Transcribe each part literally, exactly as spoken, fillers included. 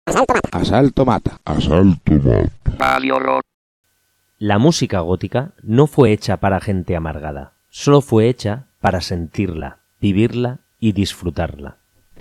Asalto mata. Asalto mata. La música gótica no fue hecha para gente amargada, solo fue hecha para sentirla, vivirla y disfrutarla.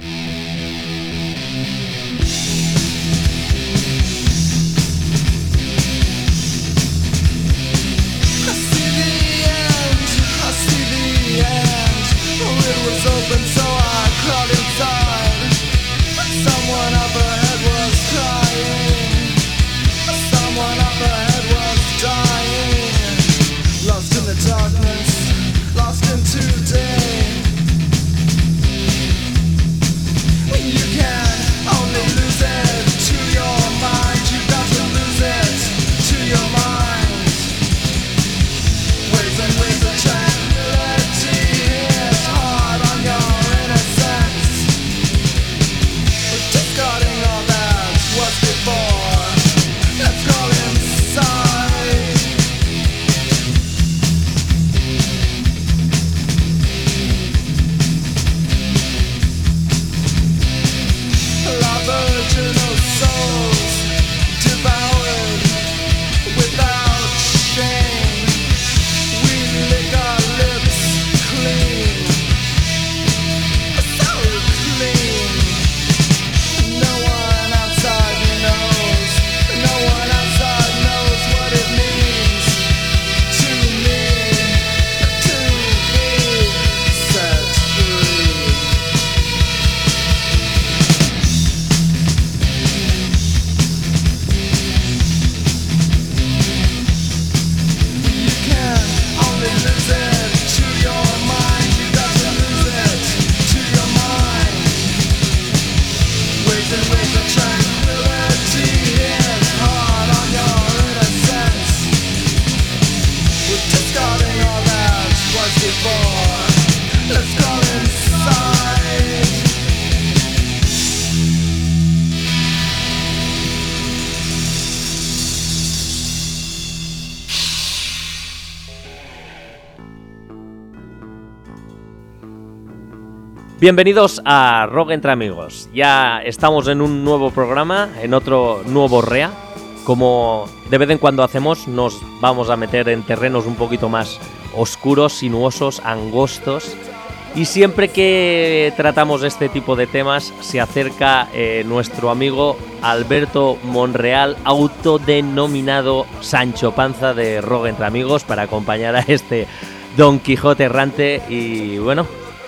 Bienvenidos a Rock Entre Amigos. Ya estamos en un nuevo programa, en otro nuevo R E A. Como de vez en cuando hacemos, nos vamos a meter en terrenos un poquito más oscuros, sinuosos, angostos. Y siempre que tratamos este tipo de temas, se acerca eh, nuestro amigo Alberto Monreal, autodenominado Sancho Panza de Rock Entre Amigos, para acompañar a este Don Quijote errante. Y bueno,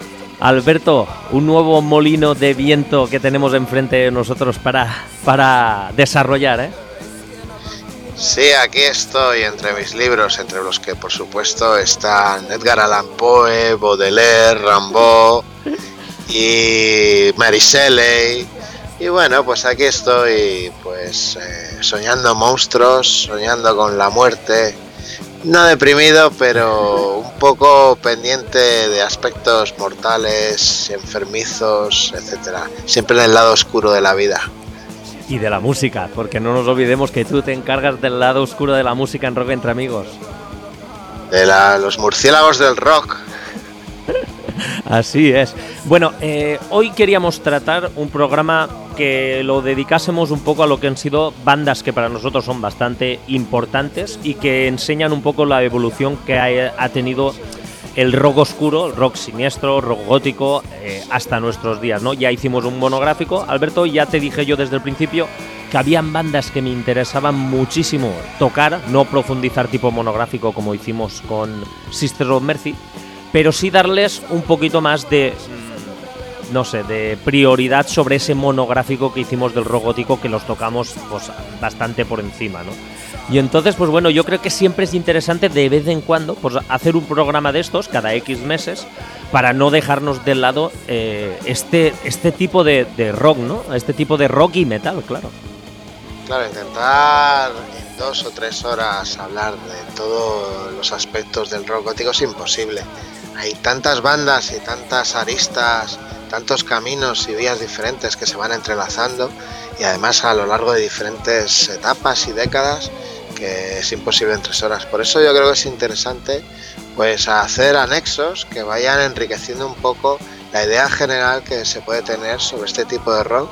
Alberto, un nuevo molino de viento que tenemos enfrente de nosotros para, para desarrollar, ¿eh? Sí, aquí estoy entre mis libros, entre los que por supuesto están Edgar Allan Poe, Baudelaire, Rimbaud y Mary Shelley. Y bueno, pues aquí estoy pues eh, soñando monstruos, soñando con la muerte. No deprimido, pero un poco pendiente de aspectos mortales, enfermizos, etcétera. Siempre en el lado oscuro de la vida. Y de la música, porque no nos olvidemos que tú te encargas del lado oscuro de la música en Rock Entre Amigos. De la, los murciélagos del rock. Así es. Bueno, eh, hoy queríamos tratar un programa que lo dedicásemos un poco a lo que han sido bandas que para nosotros son bastante importantes y que enseñan un poco la evolución que ha, ha tenido el rock oscuro, el rock siniestro, rock gótico, eh, hasta nuestros días, ¿no? Ya hicimos un monográfico, Alberto, y ya te dije yo desde el principio que habían bandas que me interesaban muchísimo tocar, no profundizar tipo monográfico como hicimos con Sisters of Mercy, pero sí darles un poquito más de, no sé, de prioridad sobre ese monográfico que hicimos del rock gótico, que los tocamos pues bastante por encima, ¿no? Y entonces, pues bueno, yo creo que siempre es interesante de vez en cuando pues hacer un programa de estos cada X meses para no dejarnos de lado eh, este, este tipo de, de rock, ¿no? Este tipo de rock y metal, claro. Claro, intentar en dos o tres horas hablar de todos los aspectos del rock gótico es imposible. Hay tantas bandas y tantas aristas, tantos caminos y vías diferentes que se van entrelazando, y además a lo largo de diferentes etapas y décadas, que es imposible en tres horas. Por eso yo creo que es interesante pues hacer anexos que vayan enriqueciendo un poco la idea general que se puede tener sobre este tipo de rock,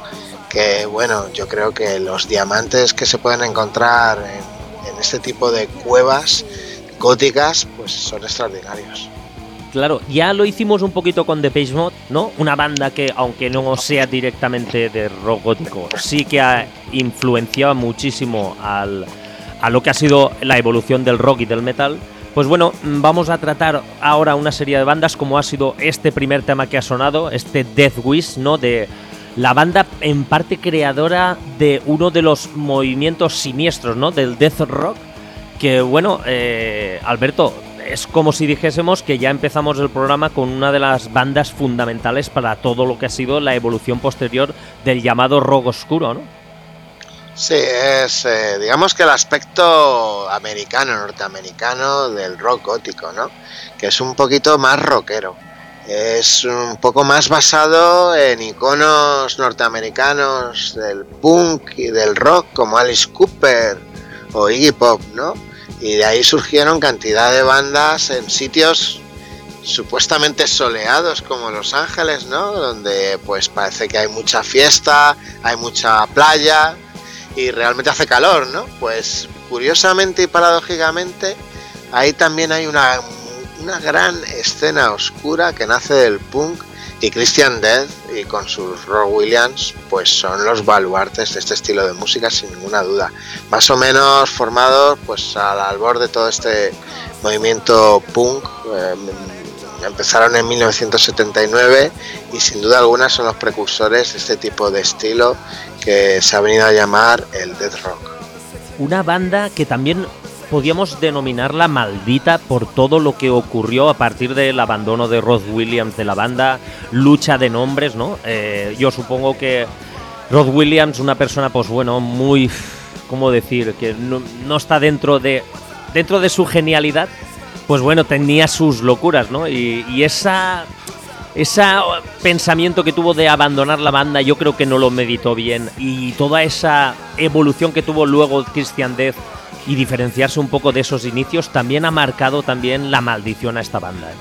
que bueno, yo creo que los diamantes que se pueden encontrar en, en este tipo de cuevas góticas pues son extraordinarios. Claro, ya lo hicimos un poquito con Depeche Mode, ¿no? Una banda que, aunque no sea directamente de rock gótico, sí que ha influenciado muchísimo al, a lo que ha sido la evolución del rock y del metal. Pues bueno, vamos a tratar ahora una serie de bandas como ha sido este primer tema que ha sonado, este Death Wish, ¿no? De la banda en parte creadora de uno de los movimientos siniestros, ¿no? Del death rock, que bueno, eh, Alberto, es como si dijésemos que ya empezamos el programa con una de las bandas fundamentales para todo lo que ha sido la evolución posterior del llamado rock oscuro, ¿no? Sí, es eh, digamos que el aspecto americano, norteamericano del rock gótico, ¿no? Que es un poquito más rockero. Es un poco más basado en iconos norteamericanos del punk y del rock como Alice Cooper o Iggy Pop, ¿no? Y de ahí surgieron cantidad de bandas en sitios supuestamente soleados como Los Ángeles, ¿no? Donde pues parece que hay mucha fiesta, hay mucha playa y realmente hace calor, ¿no? Pues curiosamente y paradójicamente ahí también hay una, una gran escena oscura que nace del punk, y Christian Death y con sus Rob Williams pues son los baluartes de este estilo de música sin ninguna duda, más o menos formados pues al albor de todo este movimiento punk. eh, empezaron en mil novecientos setenta y nueve y sin duda alguna son los precursores de este tipo de estilo que se ha venido a llamar el death rock. Una banda que también podíamos denominarla maldita por todo lo que ocurrió a partir del abandono de Rod Williams de la banda, lucha de nombres, ¿no? Eh, yo supongo que Rod Williams, una persona, pues bueno, muy, ¿cómo decir? Que no, no está dentro de dentro de su genialidad, pues bueno, tenía sus locuras, ¿no? Y, y esa ese pensamiento que tuvo de abandonar la banda, yo creo que no lo meditó bien, y toda esa evolución que tuvo luego Christian Death y diferenciarse un poco de esos inicios también ha marcado también la maldición a esta banda.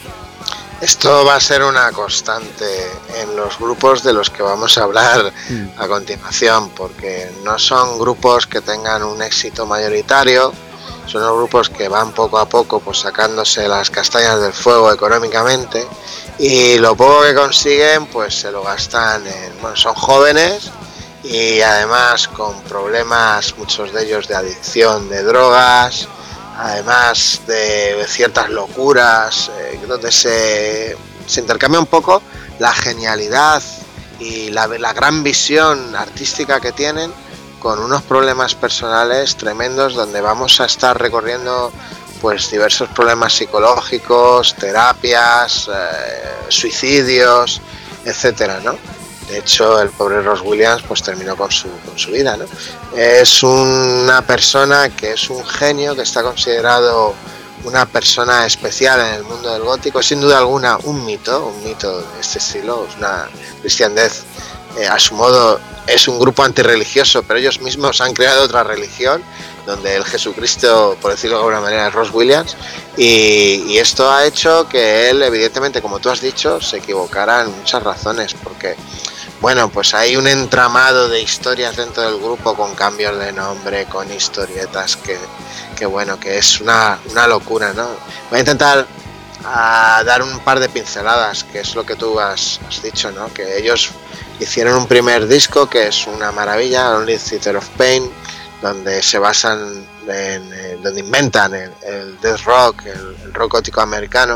Esto va a ser una constante en los grupos de los que vamos a hablar mm. a continuación, porque no son grupos que tengan un éxito mayoritario, son los grupos que van poco a poco pues sacándose las castañas del fuego económicamente, y lo poco que consiguen pues se lo gastan en, bueno, son jóvenes y además con problemas, muchos de ellos de adicción de drogas, además de ciertas locuras, eh, donde se, se intercambia un poco la genialidad y la, la gran visión artística que tienen con unos problemas personales tremendos, donde vamos a estar recorriendo pues diversos problemas psicológicos, terapias, eh, suicidios, etcétera, ¿no? De hecho, el pobre Ross Williams pues terminó con su, con su vida, ¿no? Es una persona que es un genio, que está considerado una persona especial en el mundo del gótico, sin duda alguna un mito, un mito de este estilo. Es una Christian Death, eh, a su modo es un grupo antirreligioso, pero ellos mismos han creado otra religión, donde el Jesucristo, por decirlo de alguna manera, es Ross Williams, y, y esto ha hecho que él, evidentemente, como tú has dicho, se equivocara en muchas razones, porque bueno, pues hay un entramado de historias dentro del grupo con cambios de nombre, con historietas que, que bueno, que es una, una locura, ¿no? Voy a intentar a dar un par de pinceladas, que es lo que tú has, has dicho, ¿no? Que ellos hicieron un primer disco que es una maravilla, Only Theater of Pain, donde se basan en, en donde inventan el, el death rock, el, el rock gótico americano.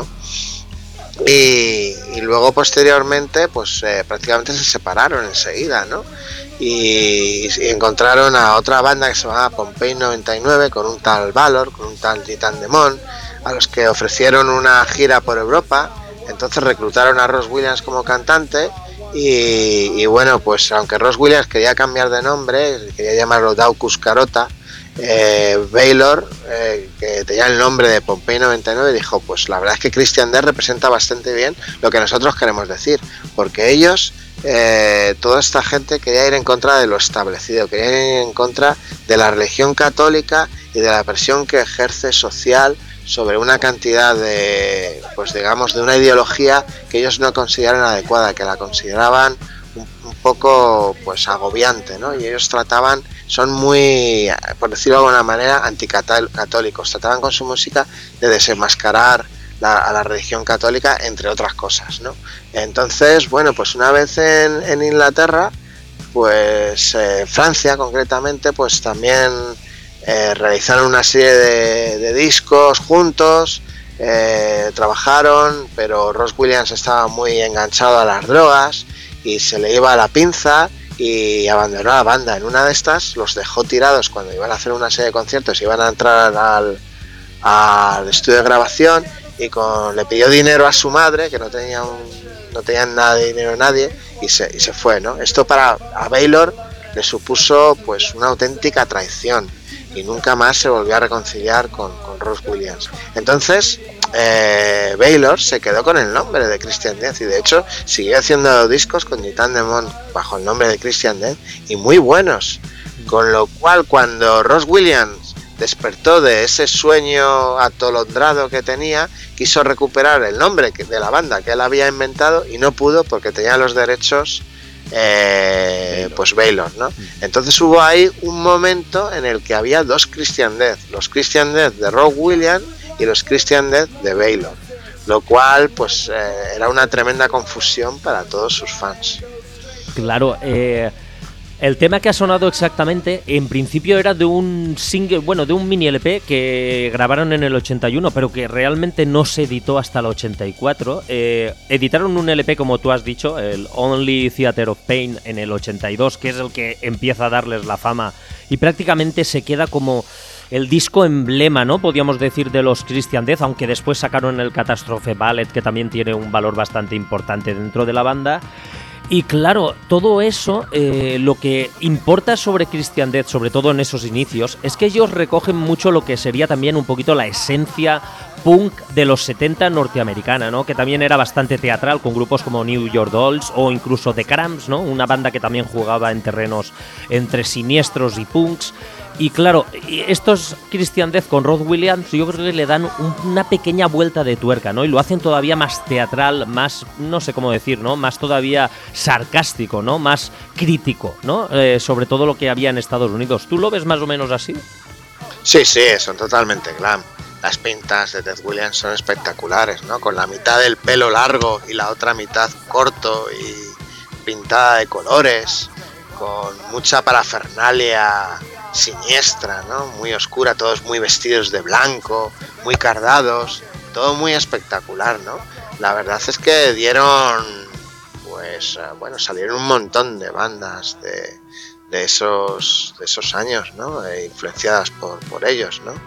Y, y luego posteriormente pues eh, prácticamente se separaron enseguida, ¿no? Y, y encontraron a otra banda que se llamaba Pompeii noventa y nueve con un tal Valor, con un tal Titan Demon, a los que ofrecieron una gira por Europa. Entonces reclutaron a Ross Williams como cantante y, y bueno, pues aunque Ross Williams quería cambiar de nombre, quería llamarlo Daucus Carota, Eh, Baylor, eh, que tenía el nombre de Pompeii noventa y nueve, dijo, pues la verdad es que Christian Death representa bastante bien lo que nosotros queremos decir, porque ellos, eh, toda esta gente quería ir en contra de lo establecido, quería ir en contra de la religión católica y de la presión que ejerce social sobre una cantidad de, pues digamos, de una ideología que ellos no consideraban adecuada, que la consideraban un, un poco pues agobiante, ¿no? Y ellos trataban, son muy, por decirlo de alguna manera, anticatólicos, trataban con su música de desenmascarar la, a la religión católica, entre otras cosas, ¿no? Entonces, bueno, pues una vez en, en Inglaterra, pues eh, Francia concretamente, pues también eh, realizaron una serie de, de discos juntos. Eh, trabajaron, pero Ross Williams estaba muy enganchado a las drogas y se le iba a la pinza y abandonó la banda. En una de estas los dejó tirados cuando iban a hacer una serie de conciertos, iban a entrar al, al estudio de grabación y con, le pidió dinero a su madre, que no tenía un, no tenía nada de dinero nadie, y se, y se fue, ¿no? Esto para a Baylor le supuso pues una auténtica traición y nunca más se volvió a reconciliar con, con Ross Williams. Entonces eh, Baylor se quedó con el nombre de Christian Death y de hecho siguió haciendo discos con Titan Demon bajo el nombre de Christian Death y muy buenos, con lo cual cuando Ross Williams despertó de ese sueño atolondrado que tenía, quiso recuperar el nombre de la banda que él había inventado y no pudo porque tenía los derechos Eh, Baylor. Pues Baylor, ¿no? Entonces hubo ahí un momento en el que había dos Christian Death, los Christian Death de Ross Williams y los Christian Death de Baylor, lo cual pues eh, era una tremenda confusión para todos sus fans. Claro, eh, el tema que ha sonado exactamente, en principio era de un single, bueno, de un mini L P que grabaron en el ochenta y uno, pero que realmente no se editó hasta el ochenta y cuatro. Eh, editaron un L P, como tú has dicho, el Only Theater of Pain, en el ochenta y dos, que es el que empieza a darles la fama y prácticamente se queda como el disco emblema, ¿no? Podríamos decir, de los Christian Death, aunque después sacaron el Catastrophe Ballet, que también tiene un valor bastante importante dentro de la banda. Y claro, todo eso, eh, lo que importa sobre Christian Death, sobre todo en esos inicios, es que ellos recogen mucho lo que sería también un poquito la esencia punk de los setenta norteamericana, ¿no? Que también era bastante teatral, con grupos como New York Dolls o incluso The Cramps, ¿no? Una banda que también jugaba en terrenos entre siniestros y punks. Y claro, estos Christian Death con Ross Williams yo creo que le dan un, una pequeña vuelta de tuerca, ¿no? Y lo hacen todavía más teatral, más, no sé cómo decir, ¿no? Más todavía sarcástico, ¿no? Más crítico, ¿no? Eh, sobre todo lo que había en Estados Unidos. ¿Tú lo ves más o menos así? Sí, sí, son totalmente glam. Las pintas de Death Williams son espectaculares, ¿no? Con la mitad del pelo largo y la otra mitad corto y pintada de colores, con mucha parafernalia siniestra, ¿no? Muy oscura, todos muy vestidos de blanco, muy cardados, todo muy espectacular, ¿no? La verdad es que dieron, pues, bueno, salieron un montón de bandas de, de esos de esos años, ¿no? E influenciadas por, por ellos, ¿no?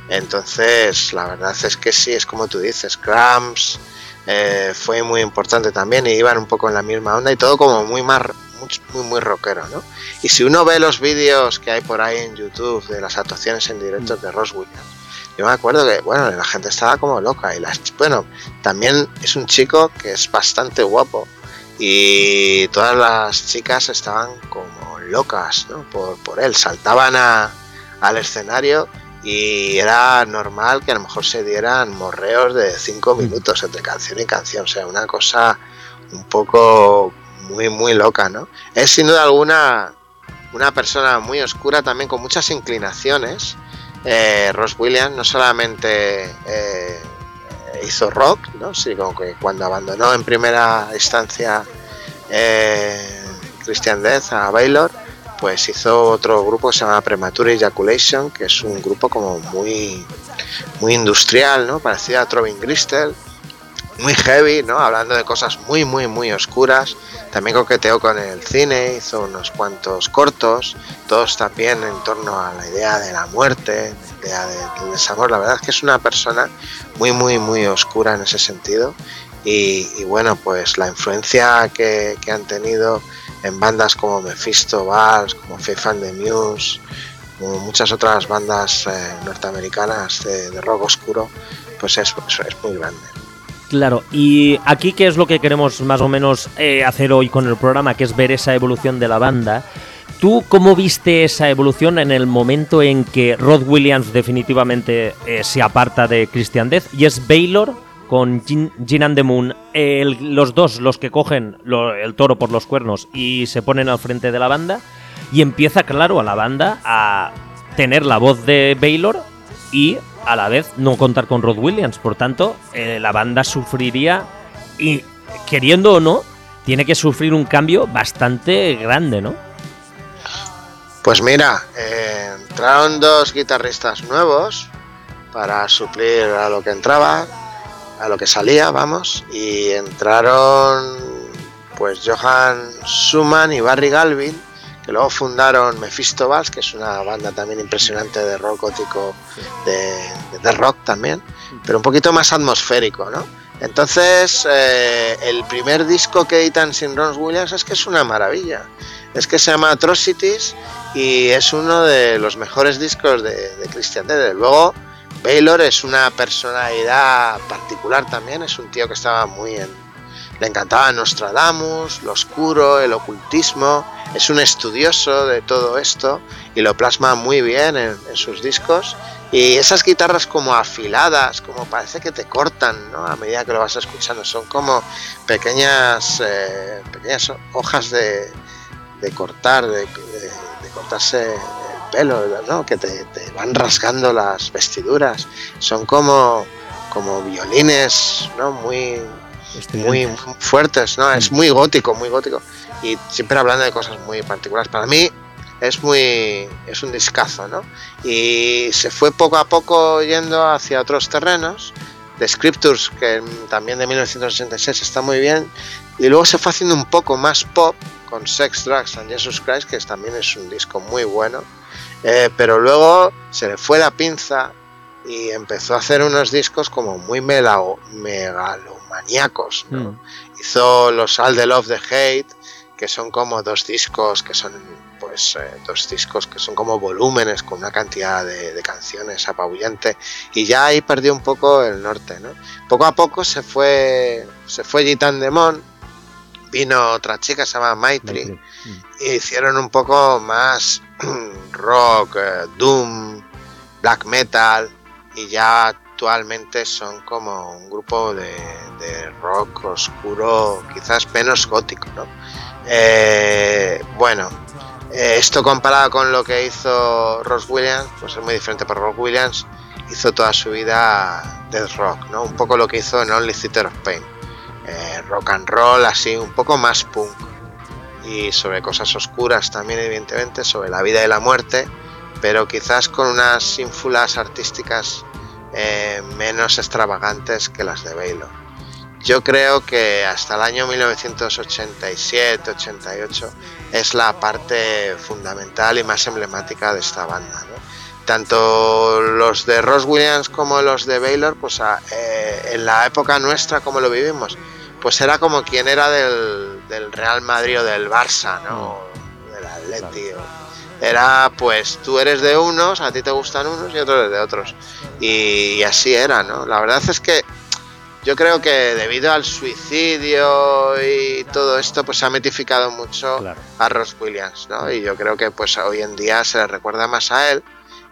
Entonces, la verdad es que sí, es como tú dices, Cramps eh, fue muy importante también y iban un poco en la misma onda y todo como muy más Muy, muy muy rockero, ¿no? Y si uno ve los vídeos que hay por ahí en YouTube de las actuaciones en directo de Ross Williams, yo me acuerdo que, bueno, la gente estaba como loca y las, bueno, también es un chico que es bastante guapo y todas las chicas estaban como locas, ¿no? Por, por él, saltaban a, al escenario y era normal que a lo mejor se dieran morreos de cinco minutos entre canción y canción, o sea, una cosa un poco muy muy loca, ¿no? Es sin duda alguna una persona muy oscura, también con muchas inclinaciones. eh, Ross Williams no solamente eh, hizo rock, ¿no? Sino que cuando abandonó en primera instancia eh, Christian Death a Baylor, pues hizo otro grupo que se llama Premature Ejaculation, que es un grupo como muy muy industrial, ¿no? Parecido a Throbbing Gristle, muy heavy, ¿no? Hablando de cosas muy, muy, muy oscuras. También coqueteó con el cine, hizo unos cuantos cortos, todos también en torno a la idea de la muerte, la idea del desamor. La verdad es que es una persona muy, muy, muy oscura en ese sentido. Y, y bueno, pues la influencia que, que han tenido en bandas como Mephisto Vals, como Faith and the Muse, como muchas otras bandas eh, norteamericanas de, de rock oscuro, pues es, es, es muy grande. Claro, y aquí qué es lo que queremos más o menos eh, hacer hoy con el programa, que es ver esa evolución de la banda. ¿Tú cómo viste esa evolución en el momento en que Ross Williams definitivamente eh, se aparta de Christian Death y es Baylor con Gin, Gin and the Moon, el, los dos los que cogen lo, el toro por los cuernos y se ponen al frente de la banda, y empieza, claro, a la banda a tener la voz de Baylor y a la vez no contar con Rod Williams. Por tanto, eh, la banda sufriría, y queriendo o no, tiene que sufrir un cambio bastante grande, ¿no? Pues mira, eh, entraron dos guitarristas nuevos para suplir a lo que entraba, a lo que salía, vamos, y entraron pues Johan Schumann y Barry Galvin, que luego fundaron Mephisto Vals, que es una banda también impresionante de rock gótico, de, de rock también, pero un poquito más atmosférico, ¿no? Entonces, eh, el primer disco que editan sin Ron Williams es que es una maravilla. Es que se llama Atrocities y es uno de los mejores discos de, de Christian Death. Luego, Baylor es una personalidad particular también, es un tío que estaba muy en... Le encantaba Nostradamus, lo oscuro, el ocultismo, es un estudioso de todo esto y lo plasma muy bien en, en sus discos. Y esas guitarras como afiladas, como parece que te cortan, ¿no? A medida que lo vas escuchando, son como pequeñas, eh, pequeñas hojas de, de cortar, de, de, de cortarse el pelo, ¿no? Que te, te van rasgando las vestiduras. Son como, como violines, ¿no? Muy... muy fuertes, ¿no? Es muy gótico, muy gótico, y siempre hablando de cosas muy particulares. Para mí es muy es un discazo, ¿no? Y se fue poco a poco yendo hacia otros terrenos. The Scriptures, que también de mil novecientos ochenta y seis está muy bien, y luego se fue haciendo un poco más pop con Sex, Drugs and Jesus Christ, que también es un disco muy bueno, eh, pero luego se le fue la pinza y empezó a hacer unos discos como muy melao, megalomaníacos, ¿no? Mm. Hizo los All the Love, the Hate, que son como dos discos que son pues eh, dos discos que son como volúmenes con una cantidad de, de canciones apabullante, y ya ahí perdió un poco el norte, ¿no? Poco a poco se fue se fue Gitan Demon, vino otra chica, se llama Maitri, mm. y hicieron un poco más rock, eh, doom, black metal, y ya actualmente son como un grupo de, de rock oscuro, quizás menos gótico, ¿no? Eh, bueno, eh, esto comparado con lo que hizo Ross Williams, pues es muy diferente, pero Ross Williams hizo toda su vida death rock, ¿no? Un poco lo que hizo en Only Theater of Pain, eh, rock and roll, así, un poco más punk, y sobre cosas oscuras también, evidentemente, sobre la vida y la muerte, pero quizás con unas ínfulas artísticas eh, menos extravagantes que las de Baylor. Yo creo que hasta el año mil novecientos ochenta y siete ochenta y ocho es la parte fundamental y más emblemática de esta banda, ¿no? Tanto los de Ross Williams como los de Baylor, pues a, eh, en la época nuestra, como lo vivimos, pues era como quien era del, del Real Madrid o del Barça, ¿no? Mm. Del Atleti. O, era pues tú eres de unos, a ti te gustan unos y otros de otros, y, y así era, ¿no? La verdad es que yo creo que debido al suicidio y todo esto, pues se ha mitificado mucho, claro, a Ross Williams, ¿no? Y yo creo que pues hoy en día se le recuerda más a él,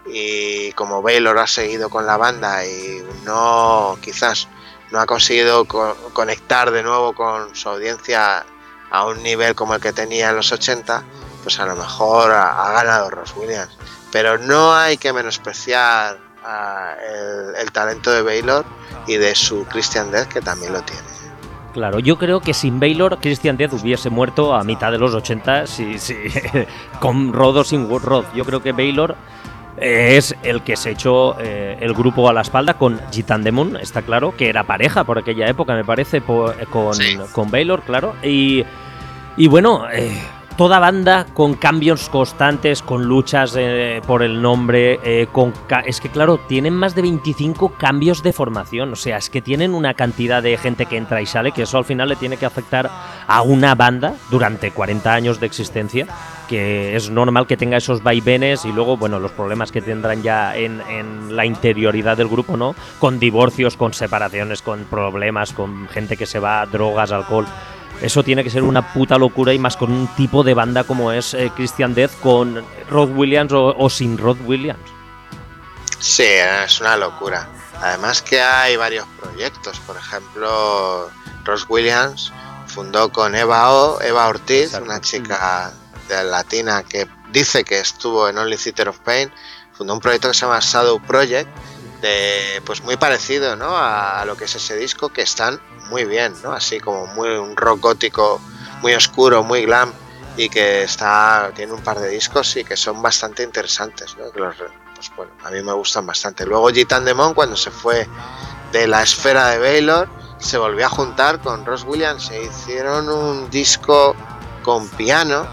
y como Baylor ha seguido con la banda y no, quizás no ha conseguido co- conectar de nuevo con su audiencia a un nivel como el que tenía en los ochenta, pues a lo mejor ha, ha ganado Ross Williams. Pero no hay que menospreciar uh, el, el talento de Baylor y de su Christian Death, que también lo tiene. Claro, yo creo que sin Baylor, Christian Death hubiese muerto a mitad de los ochenta, si, si, con Rod o sin Rod. Yo creo que Baylor eh, es el que se echó eh, el grupo a la espalda con Gitan Demon, está claro, que era pareja por aquella época, me parece, por, con, sí. con Baylor, claro. Y, y bueno... Eh, Toda banda con cambios constantes, con luchas eh, por el nombre, eh, con ca- es que claro, tienen más de veinticinco cambios de formación, o sea, es que tienen una cantidad de gente que entra y sale, que eso al final le tiene que afectar a una banda durante cuarenta años de existencia, que es normal que tenga esos vaivenes, y luego, bueno, los problemas que tendrán ya en, en la interioridad del grupo, ¿no? Con divorcios, con separaciones, con problemas, con gente que se va a drogas, alcohol. Eso tiene que ser una puta locura, y más con un tipo de banda como es eh, Christian Death, con Rod Williams o, o sin Rod Williams. Sí, es una locura. Además que hay varios proyectos, por ejemplo, Ross Williams fundó con Eva O, Eva Ortiz, Exacto. una chica de latina que dice que estuvo en Only Theater of Pain, fundó un proyecto que se llama Shadow Project, de, pues muy parecido, ¿no?, a, a lo que es ese disco, que están muy bien, ¿no?, así como muy un rock gótico muy oscuro, muy glam, y que está tiene un par de discos y que son bastante interesantes, ¿no?, que los, pues bueno, a mí me gustan bastante. Luego Gitan Demon, cuando se fue de la esfera de Baylor, se volvió a juntar con Ross Williams e hicieron un disco con piano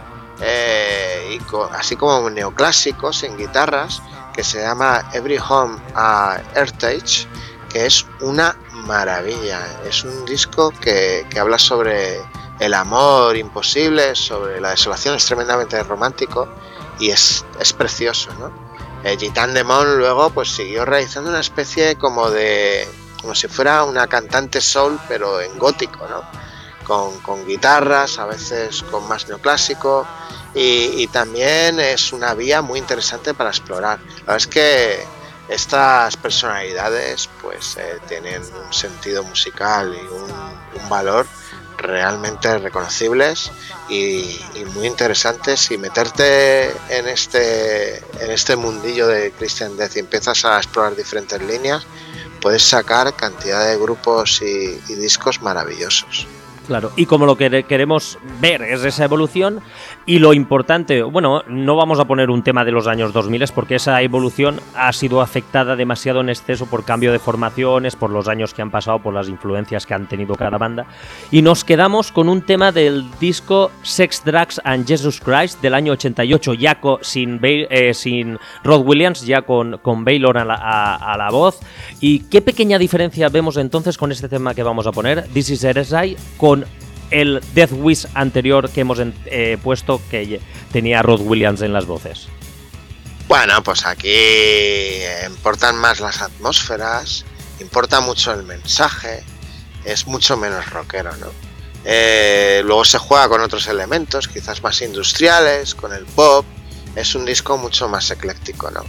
eh, y con, así como neoclásicos en guitarras, que se llama Every Home a Heritage, que es una maravilla. Es un disco que, que habla sobre el amor imposible, sobre la desolación, es tremendamente romántico y es, es precioso, ¿no? Eh, Gitan Demon luego pues siguió realizando una especie como de, como si fuera una cantante soul, pero en gótico, ¿no? Con, con guitarras, a veces con más neoclásico, y, y también es una vía muy interesante para explorar. La verdad es que estas personalidades pues eh, tienen un sentido musical y un, un valor realmente reconocibles y, y muy interesantes, y meterte en este en este mundillo de Christian Death y empiezas a explorar diferentes líneas, puedes sacar cantidad de grupos y, y discos maravillosos. Claro, y como lo que queremos ver es esa evolución, y lo importante, bueno, no vamos a poner un tema de los años dos mil porque esa evolución ha sido afectada demasiado en exceso por cambio de formaciones, por los años que han pasado, por las influencias que han tenido cada banda, y nos quedamos con un tema del disco Sex, Drugs and Jesus Christ del año ochenta y ocho, ya con, sin, eh, sin Rod Williams, ya con, con Baylor a la, a, a la voz. ¿Y qué pequeña diferencia vemos entonces con este tema que vamos a poner, This Is Heresy, con el Death Wish anterior que hemos eh, puesto, que tenía Rod Williams en las voces? Bueno, pues aquí importan más las atmósferas, importa mucho el mensaje, es mucho menos rockero, ¿no? Eh, luego se juega con otros elementos, quizás más industriales, con el pop. Es un disco mucho más ecléctico, ¿no?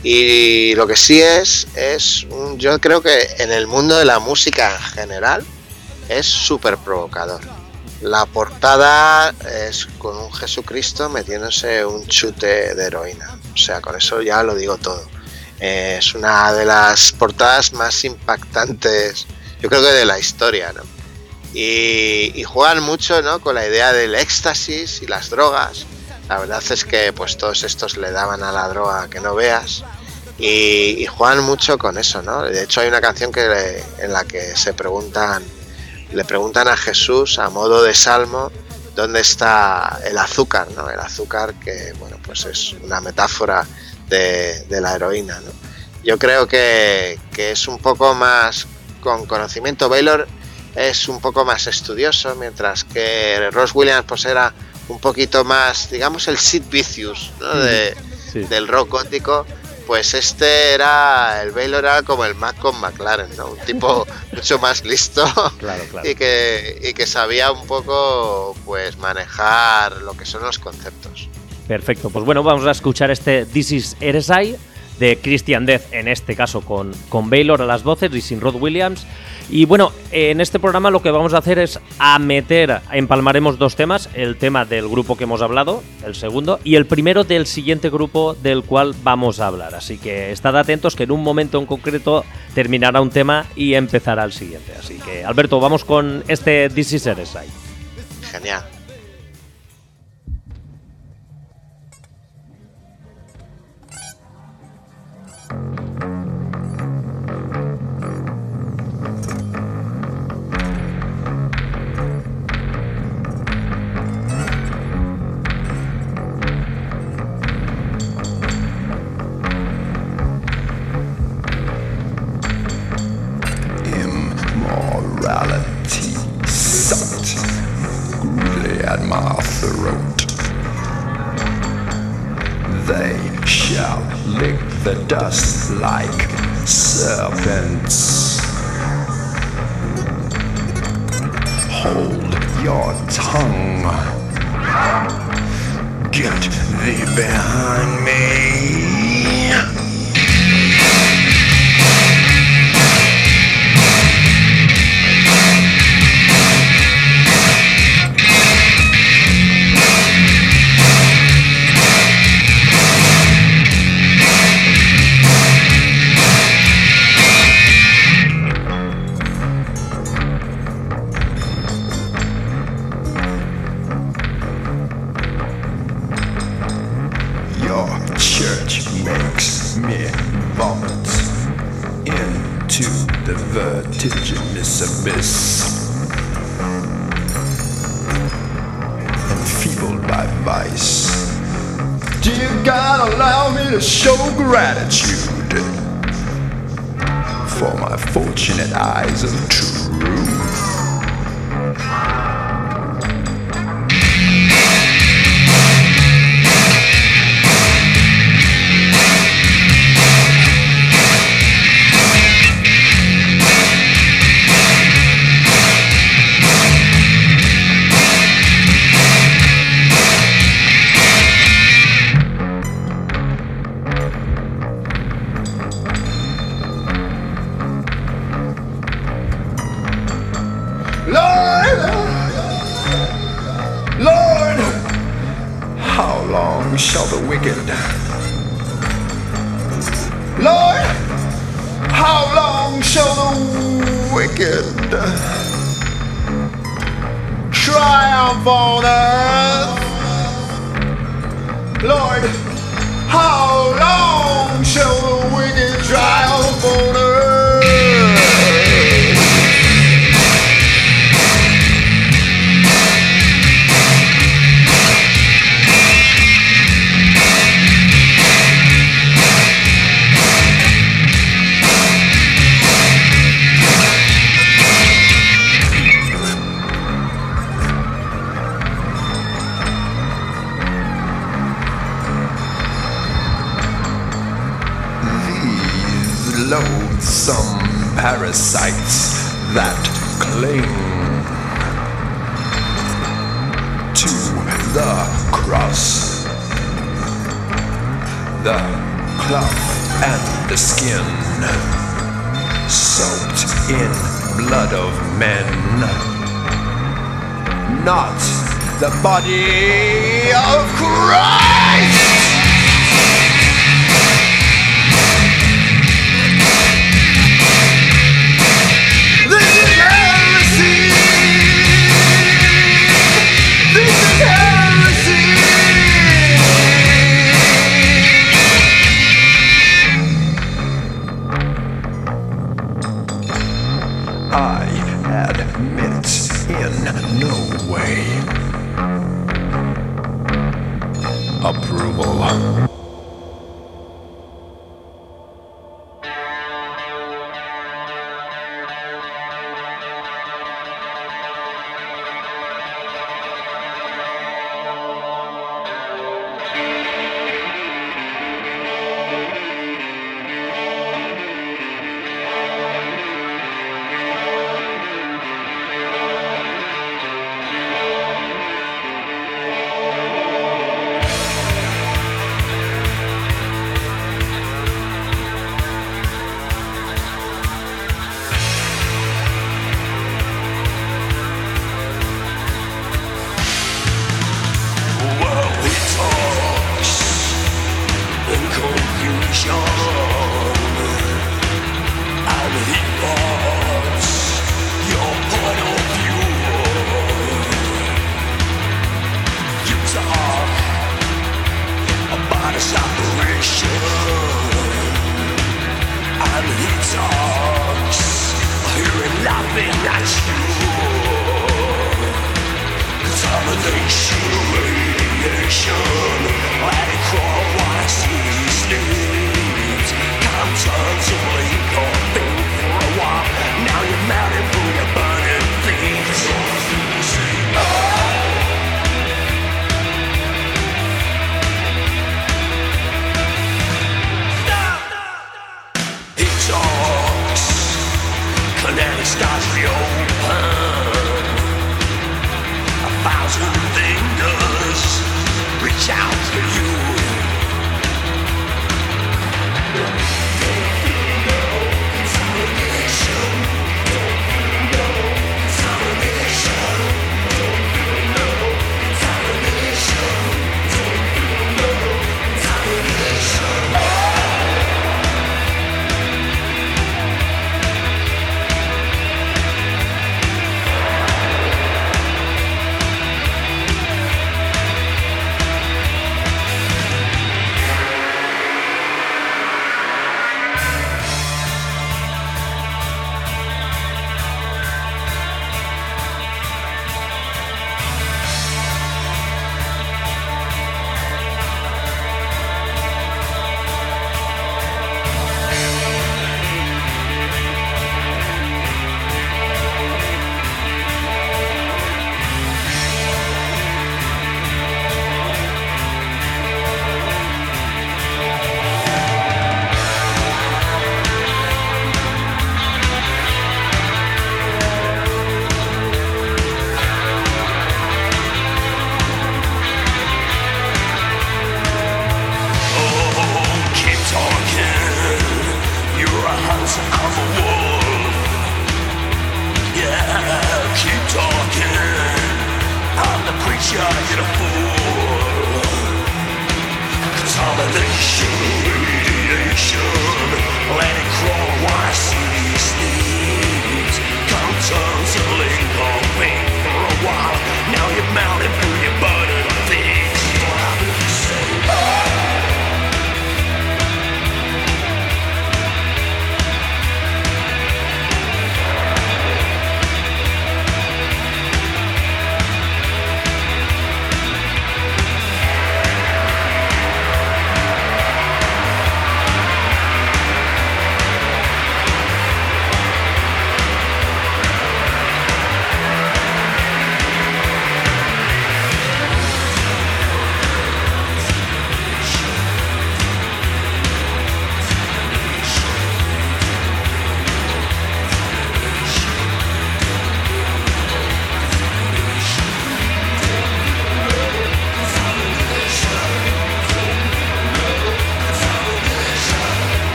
Y lo que sí es, es un, yo creo que en el mundo de la música en general es súper provocador. La portada es con un Jesucristo metiéndose un chute de heroína. O sea, con eso ya lo digo todo. Eh, es una de las portadas más impactantes, yo creo que de la historia, ¿no? Y, y juegan mucho, ¿no?, con la idea del éxtasis y las drogas. La verdad es que pues todos estos le daban a la droga que no veas. Y, y juegan mucho con eso, ¿no? De hecho hay una canción que le, en la que se preguntan le preguntan a Jesús a modo de salmo dónde está el azúcar, ¿no? El azúcar que, bueno, pues es una metáfora de, de la heroína, ¿no? Yo creo que, que es un poco más con conocimiento. Baylor es un poco más estudioso, mientras que Ross Williams pues era un poquito más, digamos, el Sid Vicious, ¿no? De, sí. del rock gótico. Pues este era, el Baylor era como el Mac con McLaren, ¿no? Un tipo mucho más listo, claro, claro. Y, que, y que sabía un poco pues manejar lo que son los conceptos. Perfecto, pues bueno, vamos a escuchar este This Is Heresy de Christian Death, en este caso con, con Baylor a las voces y sin Rod Williams. Y bueno, en este programa lo que vamos a hacer es a meter, empalmaremos dos temas, el tema del grupo que hemos hablado, el segundo, y el primero del siguiente grupo del cual vamos a hablar. Así que estad atentos que en un momento en concreto terminará un tema y empezará el siguiente. Así que, Alberto, vamos con este This Is Heresy. Genial. Dust like serpents. Hold your tongue. Get thee behind me. church makes me vomit into the vertiginous abyss. Enfeebled by vice, dear God, allow me to show gratitude for my fortunate eyes of truth. Shall the wicked, Lord, how long shall the wicked triumph on earth? Lord, how long shall the wicked triumph on earth? Loathsome parasites that cling to the cross, the cloth and the skin, soaked in blood of men, not the body of Christ. I admit in no way approval. Radiation, I crawl while I see sleep.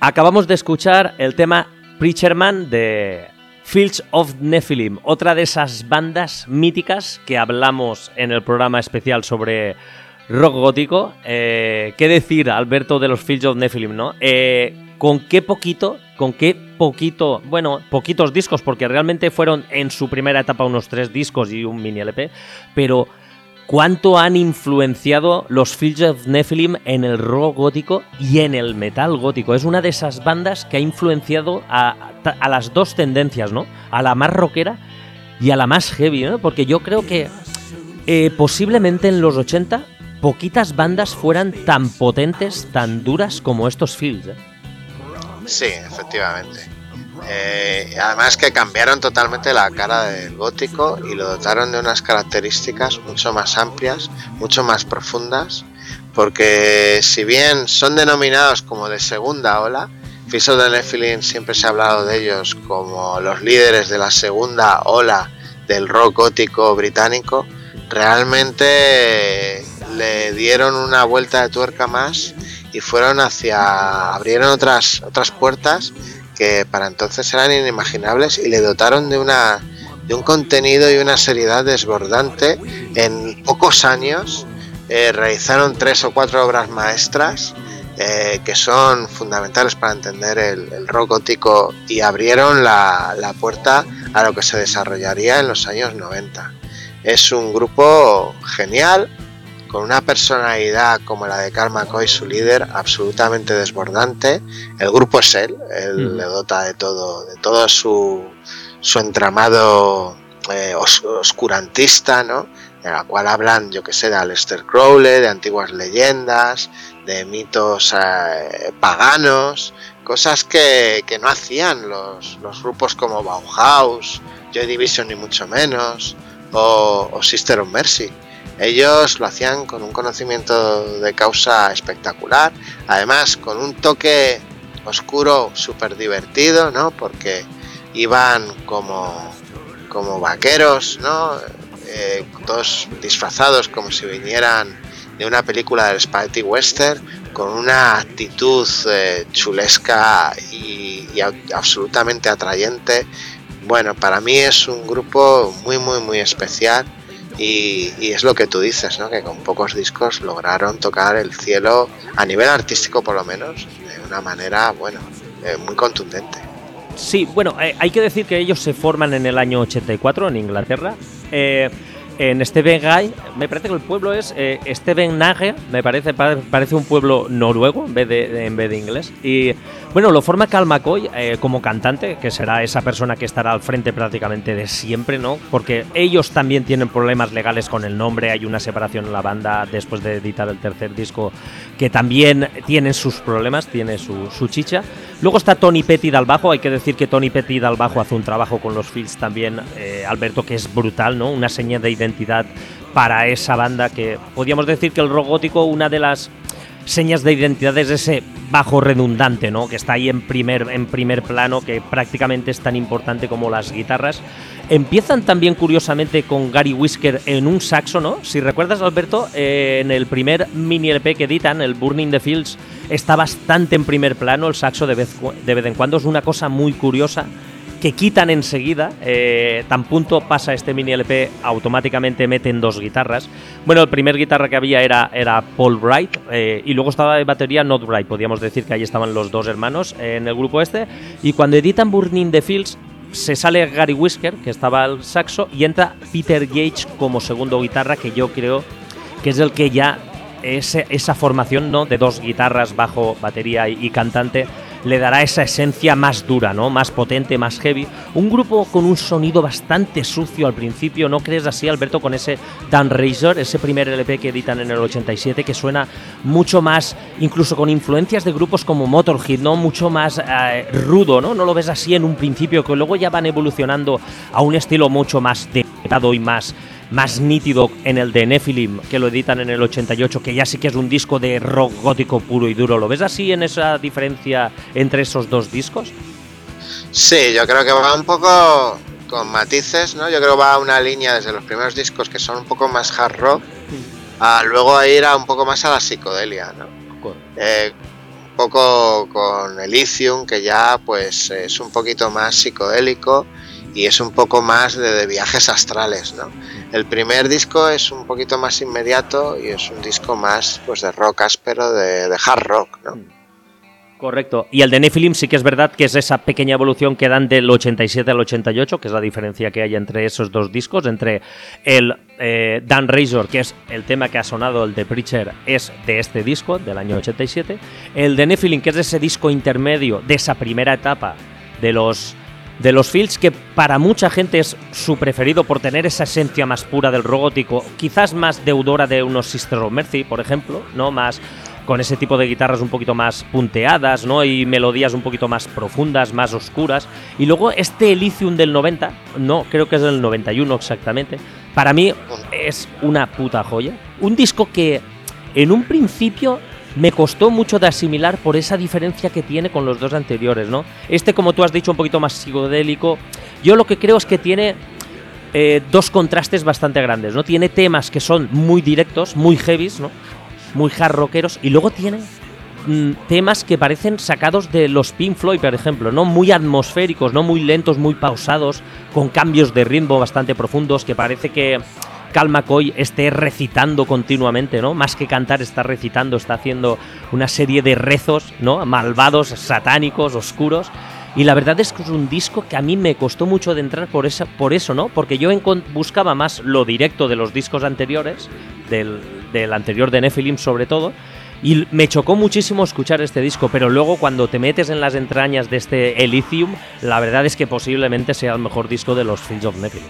Acabamos de escuchar el tema Preacher Man de Fields of Nephilim, otra de esas bandas míticas que hablamos en el programa especial sobre rock gótico. Eh, ¿Qué decir, Alberto, de los Fields of Nephilim, no? Eh, ¿Con qué poquito, con qué poquito, bueno, poquitos discos, porque realmente fueron en su primera etapa unos tres discos y un mini L P, pero cuánto han influenciado los Fields of Nephilim en el rock gótico y en el metal gótico? Es una de esas bandas que ha influenciado a, a las dos tendencias, ¿no? A la más rockera y a la más heavy, ¿no? Porque yo creo que eh, posiblemente en los ochenta poquitas bandas fueran tan potentes, tan duras como estos Fields, ¿eh? Sí, efectivamente. Eh, además que cambiaron totalmente la cara del gótico y lo dotaron de unas características mucho más amplias, mucho más profundas, porque si bien son denominados como de segunda ola, Fields of the Nephilim siempre se ha hablado de ellos como los líderes de la segunda ola del rock gótico británico. Realmente le dieron una vuelta de tuerca más y fueron hacia, abrieron otras otras puertas que para entonces eran inimaginables y le dotaron de una de un contenido y una seriedad desbordante. En pocos años eh, realizaron tres o cuatro obras maestras eh, que son fundamentales para entender el, el rock gótico y abrieron la, la puerta a lo que se desarrollaría en los años noventa. Es un grupo genial, con una personalidad como la de Carl McCoy, su líder, absolutamente desbordante. El grupo es él, él mm. le dota de todo, de todo su, su entramado eh, os, oscurantista, ¿no? En la cual hablan, yo que sé, de Aleister Crowley, de antiguas leyendas, de mitos eh, paganos, cosas que, que no hacían los, los grupos como Bauhaus, Joy Division ni mucho menos, o, o Sister of Mercy. Ellos lo hacían con un conocimiento de causa espectacular, además con un toque oscuro súper divertido, ¿no? Porque iban como, como vaqueros, ¿no? Eh, todos disfrazados como si vinieran de una película del Spaghetti Western, con una actitud eh, chulesca y, y absolutamente atrayente. Bueno, para mí es un grupo muy, muy, muy especial. Y, y es lo que tú dices, ¿no? Que con pocos discos lograron tocar el cielo, a nivel artístico por lo menos, de una manera, bueno, eh, muy contundente. Sí, bueno, eh, hay que decir que ellos se forman en el año ochenta y cuatro en Inglaterra. Eh, en Stavanger, me parece que el pueblo es eh, Stavanger, me parece parece un pueblo noruego en vez de, de en vez de inglés. Y bueno, lo forma Carl McCoy eh, como cantante, que será esa persona que estará al frente prácticamente de siempre, ¿no? Porque ellos también tienen problemas legales con el nombre, hay una separación en la banda después de editar el tercer disco que también tienen sus problemas, tiene su, su chicha. Luego está Tony Petty al bajo, hay que decir que Tony Petty al bajo hace un trabajo con los Fields también, eh, Alberto, que es brutal, ¿no? Una señal de identidad para esa banda, que podríamos decir que el rock gótico, una de las señas de identidad es ese bajo redundante, ¿no? Que está ahí en primer, en primer plano, que prácticamente es tan importante como las guitarras. Empiezan también curiosamente con Gary Whisker en un saxo, ¿no? Si recuerdas, Alberto, eh, en el primer mini L P que editan, el Burning the Fields, está bastante en primer plano el saxo de vez, de vez en cuando. Es una cosa muy curiosa que quitan enseguida, eh, tan punto pasa este mini L P, automáticamente meten dos guitarras. Bueno, el primer guitarra que había era, era Paul Wright, eh, y luego estaba de batería Not Wright, podríamos decir que ahí estaban los dos hermanos eh, en el grupo este, y cuando editan Burning the Fields, se sale Gary Whisker, que estaba al saxo, y entra Peter Gage como segundo guitarra, que yo creo que es el que ya, ese, esa formación, ¿no?, de dos guitarras, bajo, batería y, y cantante, le dará esa esencia más dura, ¿no? Más potente, más heavy. Un grupo con un sonido bastante sucio al principio, ¿no crees así, Alberto? Con ese Dan Razor, ese primer L P que editan en el ochenta y siete, que suena mucho más, incluso con influencias de grupos como Motorhead, ¿no? Mucho más eh, rudo, ¿no? No lo ves así en un principio, que luego ya van evolucionando a un estilo mucho más decantado y más... más nítido en el de Nephilim, que lo editan en el ochenta y ocho, que ya sí que es un disco de rock gótico puro y duro. ¿Lo ves así en esa diferencia entre esos dos discos? Sí, yo creo que va un poco con matices, ¿no? Yo creo que va a una línea desde los primeros discos que son un poco más hard rock, a luego a ir a un poco más a la psicodelia, ¿no? Eh, un poco con Elysium, que ya pues es un poquito más psicodélico y es un poco más de, de viajes astrales, ¿no? El primer disco es un poquito más inmediato y es un disco más pues de rock áspero, de, de hard rock, ¿no? Correcto. Y el de Nephilim sí que es verdad que es esa pequeña evolución que dan del ochenta y siete al ochenta y ocho, que es la diferencia que hay entre esos dos discos, entre el eh, Dan Razor, que es el tema que ha sonado, el de Preacher, es de este disco, del año ochenta y siete. El de Nephilim, que es ese disco intermedio de esa primera etapa de los... de los Fields, que para mucha gente es su preferido por tener esa esencia más pura del rock gótico, quizás más deudora de unos Sister of Mercy, por ejemplo, ¿no? Más con ese tipo de guitarras un poquito más punteadas, ¿no? Y melodías un poquito más profundas, más oscuras. Y luego este Elysium del noventa, no, creo que es del noventa y uno exactamente, para mí es una puta joya. Un disco que en un principio me costó mucho de asimilar por esa diferencia que tiene con los dos anteriores, ¿no? Este, como tú has dicho, un poquito más psicodélico. Yo lo que creo es que tiene eh, dos contrastes bastante grandes, ¿no? Tiene temas que son muy directos, muy heavies, ¿no? Muy hard rockeros, y luego tiene mm, temas que parecen sacados de los Pink Floyd, por ejemplo, ¿no? Muy atmosféricos, ¿no? Muy lentos, muy pausados, con cambios de ritmo bastante profundos, que parece que Cal McCoy esté recitando continuamente, ¿no? Más que cantar, está recitando, está haciendo una serie de rezos, ¿no? Malvados, satánicos, oscuros. Y la verdad es que es un disco que a mí me costó mucho de entrar por, esa, por eso, ¿no? Porque yo buscaba más lo directo de los discos anteriores, del, del anterior de Nephilim sobre todo, y me chocó muchísimo escuchar este disco, pero luego cuando te metes en las entrañas de este Elysium, la verdad es que posiblemente sea el mejor disco de los Fields of Nephilim.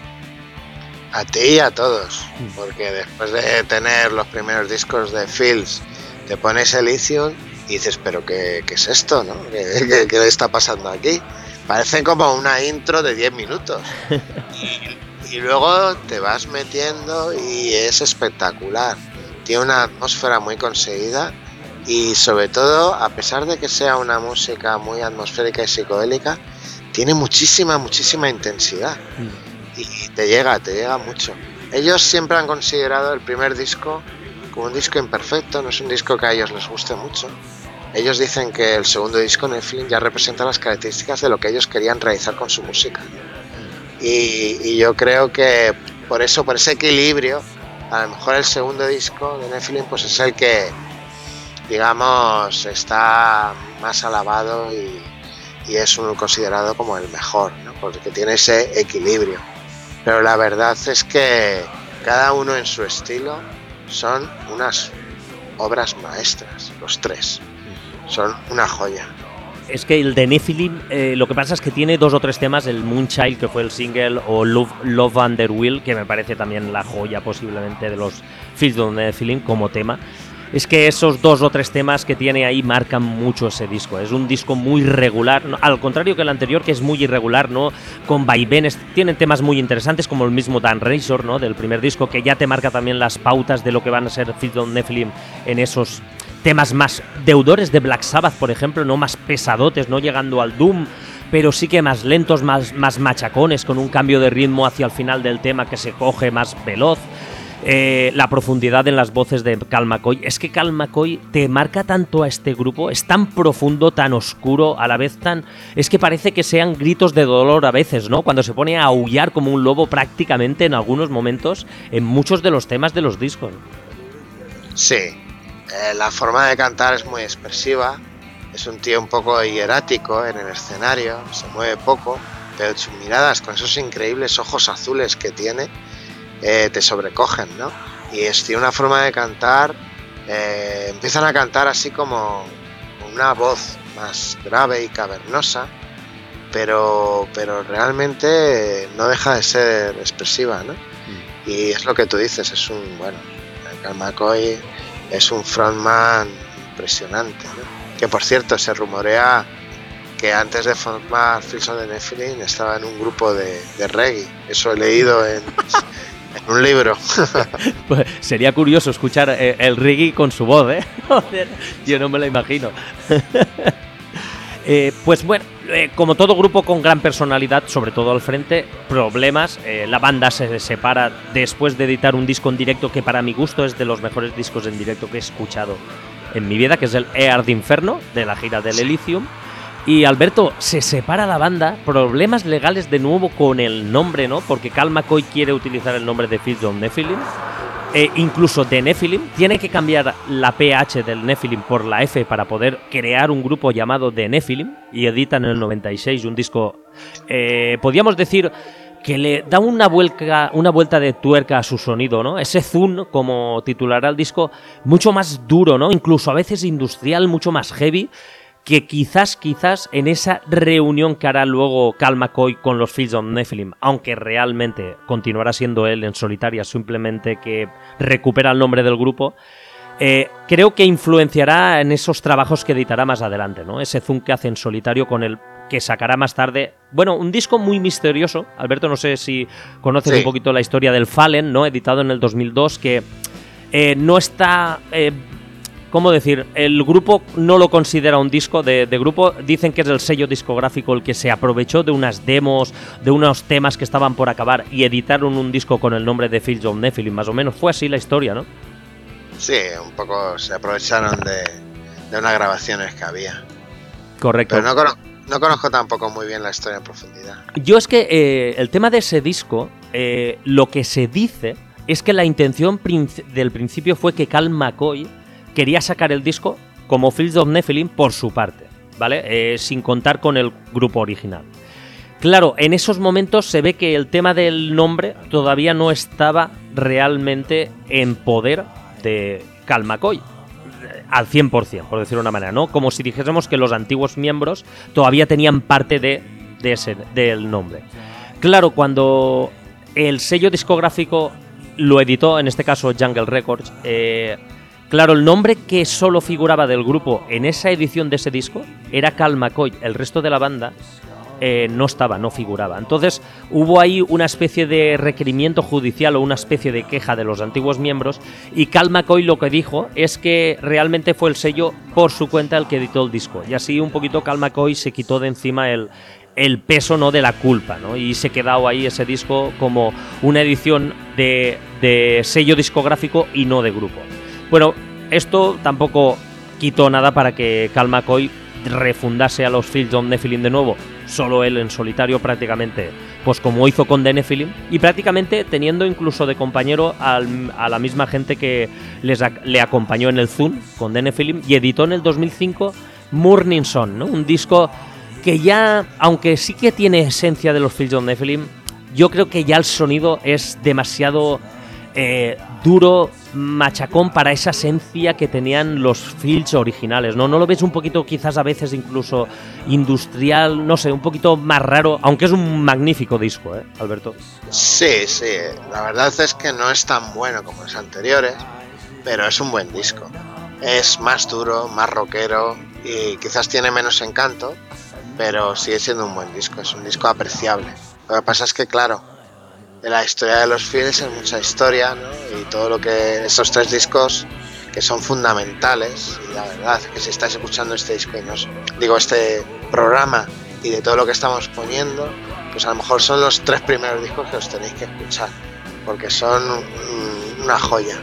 A ti y a todos, porque después de tener los primeros discos de Fields, te pones Elysium y dices, pero ¿qué, qué es esto, no? ¿Qué, qué, qué le está pasando aquí? Parecen como una intro de diez minutos. Y, y luego te vas metiendo y es espectacular. Tiene una atmósfera muy conseguida y sobre todo, a pesar de que sea una música muy atmosférica y psicodélica, tiene muchísima, muchísima intensidad. Y te llega, te llega mucho. Ellos siempre han considerado el primer disco como un disco imperfecto, no es un disco que a ellos les guste mucho. Ellos dicen que el segundo disco, Nephilim, ya representa las características de lo que ellos querían realizar con su música. Y, y yo creo que por eso, por ese equilibrio, a lo mejor el segundo disco de Nephilim pues es el que, digamos, está más alabado y, y es un, considerado como el mejor, ¿no? Porque tiene ese equilibrio. Pero la verdad es que cada uno en su estilo son unas obras maestras, los tres. Son una joya. Es que el de Nephilim, eh, lo que pasa es que tiene dos o tres temas, el Moonchild, que fue el single, o Love, Love Under Will, que me parece también la joya posiblemente de los Fields of Nephilim como tema. Es que esos dos o tres temas que tiene ahí marcan mucho ese disco. Es un disco muy regular, ¿no? Al contrario que el anterior, que es muy irregular, ¿no? Con vaivenes. Tienen temas muy interesantes, como el mismo Dan Razor, ¿no? Del primer disco, que ya te marca también las pautas de lo que van a ser Fields of Nephilim en esos temas más deudores de Black Sabbath, por ejemplo, no más pesadotes, no llegando al doom, pero sí que más lentos, más, más machacones, con un cambio de ritmo hacia el final del tema que se coge más veloz. Eh, la profundidad en las voces de Cal McCoy. Es que Cal McCoy te marca tanto a este grupo, es tan profundo, tan oscuro, a la vez tan... Es que parece que sean gritos de dolor a veces, ¿no? Cuando se pone a aullar como un lobo prácticamente en algunos momentos, en muchos de los temas de los discos. Sí, eh, la forma de cantar es muy expresiva, es un tío un poco hierático en el escenario, se mueve poco, pero sus miradas con esos increíbles ojos azules que tiene, Eh, te sobrecogen, ¿no? Y es, tiene una forma de cantar, eh, empiezan a cantar así como una voz más grave y cavernosa, pero, pero realmente no deja de ser expresiva, ¿no? Mm. Y es lo que tú dices, es un, bueno, Cal McCoy es un frontman impresionante, ¿no? Que por cierto se rumorea que antes de formar Fields of Nephilim estaba en un grupo de, de reggae, eso he leído en... En un libro. Pues sería curioso escuchar eh, el reggae con su voz, ¿eh? Joder, yo no me lo imagino. eh, pues bueno, eh, como todo grupo con gran personalidad, sobre todo al frente, problemas. Eh, la banda se separa después de editar un disco en directo que para mi gusto es de los mejores discos en directo que he escuchado en mi vida, que es el Ear de Inferno, de la gira del Elysium. Y Alberto, se separa la banda, problemas legales de nuevo con el nombre, ¿no? Porque Cal McCoy quiere utilizar el nombre de Fields of Nephilim, eh, incluso de Nephilim, tiene que cambiar la P H del Nephilim por la F para poder crear un grupo llamado The Nephilim, y editan en el noventa y seis un disco, eh, podríamos decir que le da una vuelta, una vuelta de tuerca a su sonido, ¿no? Ese Zun, como titulará el disco, mucho más duro, ¿no? Incluso a veces industrial, mucho más heavy, que quizás, quizás en esa reunión que hará luego Cal McCoy con los Fields of Nephilim, aunque realmente continuará siendo él en solitaria, simplemente que recupera el nombre del grupo, eh, creo que influenciará en esos trabajos que editará más adelante, ¿no? Ese zoom que hace en solitario con el que sacará más tarde. Bueno, un disco muy misterioso. Alberto, no sé si conoces sí. un poquito la historia del Fallen, ¿no? Editado en el dos mil dos, que eh, no está... Eh, ¿Cómo decir? El grupo no lo considera un disco de, de grupo. Dicen que es el sello discográfico el que se aprovechó de unas demos, de unos temas que estaban por acabar y editaron un disco con el nombre de Fields of Nephilim. Más o menos fue así la historia, ¿no? Sí, un poco se aprovecharon de, de unas grabaciones que había. Correcto. Pero no, cono- no conozco tampoco muy bien la historia en profundidad. Yo es que eh, el tema de ese disco, eh, lo que se dice es que la intención princ- del principio fue que Cal McCoy quería sacar el disco como Fields of Nephilim por su parte, ¿vale? Eh, sin contar con el grupo original. Claro, en esos momentos se ve que el tema del nombre todavía no estaba realmente en poder de Cal McCoy, al cien por ciento, por decirlo de una manera, ¿no? Como si dijésemos que los antiguos miembros todavía tenían parte de, de ese, del nombre. Claro, cuando el sello discográfico lo editó, en este caso Jungle Records, eh, claro, el nombre que solo figuraba del grupo en esa edición de ese disco era Cal McCoy. El resto de la banda eh, no estaba, no figuraba. Entonces hubo ahí una especie de requerimiento judicial o una especie de queja de los antiguos miembros, y Cal McCoy lo que dijo es que realmente fue el sello por su cuenta el que editó el disco. Y así un poquito Cal McCoy se quitó de encima el, el peso, ¿no?, de la culpa, ¿no? Y se quedó ahí ese disco como una edición de, de sello discográfico y no de grupo. Bueno, esto tampoco quitó nada para que Cal McCoy refundase a los Fields of Nephilim de nuevo, solo él en solitario prácticamente, pues como hizo con The Nephilim, y prácticamente teniendo incluso de compañero al, a la misma gente que les, le acompañó en el Zoom con The Nephilim, y editó en el dos mil cinco Morning Sun, ¿no? Un disco que ya, aunque sí que tiene esencia de los Fields of Nephilim, yo creo que ya el sonido es demasiado eh, duro, machacón para esa esencia que tenían los Fields originales, ¿no? ¿No lo ves un poquito, quizás a veces incluso industrial, no sé, un poquito más raro, aunque es un magnífico disco, ¿eh, Alberto? Sí, sí, la verdad es que no es tan bueno como los anteriores, pero es un buen disco. Es más duro, más rockero y quizás tiene menos encanto, pero sigue siendo un buen disco, es un disco apreciable. Lo que pasa es que, claro, de la historia de los Fields es mucha historia, ¿no? Y todo lo que esos tres discos que son fundamentales, y la verdad que si estáis escuchando este disco y nos digo este programa y de todo lo que estamos poniendo, pues a lo mejor son los tres primeros discos que os tenéis que escuchar, porque son mm, una joya.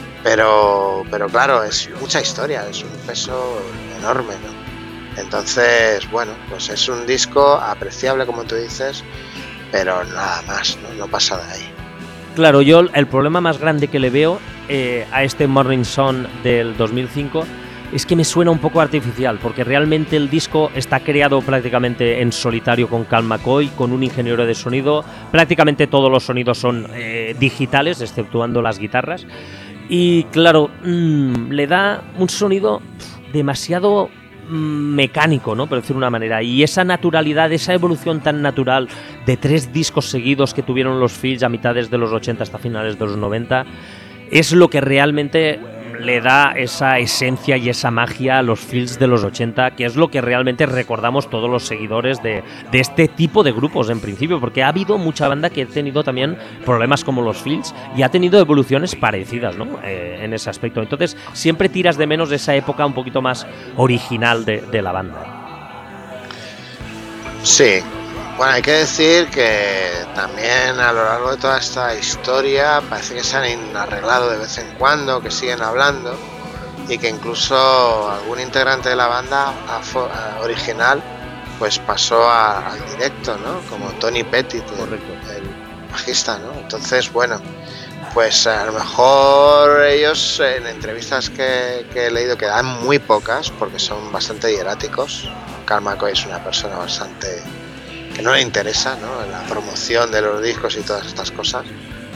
Pero pero claro, es mucha historia, es un peso enorme, ¿no? Entonces, bueno, pues es un disco apreciable, como tú dices, pero nada más, ¿no? No pasa de ahí. Claro, yo el problema más grande que le veo eh, a este Morning Sun del dos mil cinco es que me suena un poco artificial, porque realmente el disco está creado prácticamente en solitario con Cal McCoy, con un ingeniero de sonido. Prácticamente todos los sonidos son eh, digitales, exceptuando las guitarras. Y claro, mmm, le da un sonido demasiado mecánico, ¿no?, por decir una manera, y esa naturalidad, esa evolución tan natural de tres discos seguidos que tuvieron los Fields a mitades de los ochenta hasta finales de los noventa, es lo que realmente le da esa esencia y esa magia a los Fields de los ochenta, que es lo que realmente recordamos todos los seguidores de, de este tipo de grupos en principio, porque ha habido mucha banda que ha tenido también problemas como los Fields y ha tenido evoluciones parecidas, ¿no?, eh, en ese aspecto. Entonces siempre tiras de menos de esa época un poquito más original de, de la banda. Sí. Bueno, hay que decir que también a lo largo de toda esta historia parece que se han arreglado de vez en cuando, que siguen hablando, y que incluso algún integrante de la banda original pues pasó a, al directo, ¿no? Como Tony Pettit, Correcto. el, el bajista, ¿no? Entonces, bueno, pues a lo mejor ellos en entrevistas que, que he leído, que dan muy pocas porque son bastante hieráticos. Karl McCoy es una persona bastante que no le interesa, ¿no? La promoción de los discos y todas estas cosas,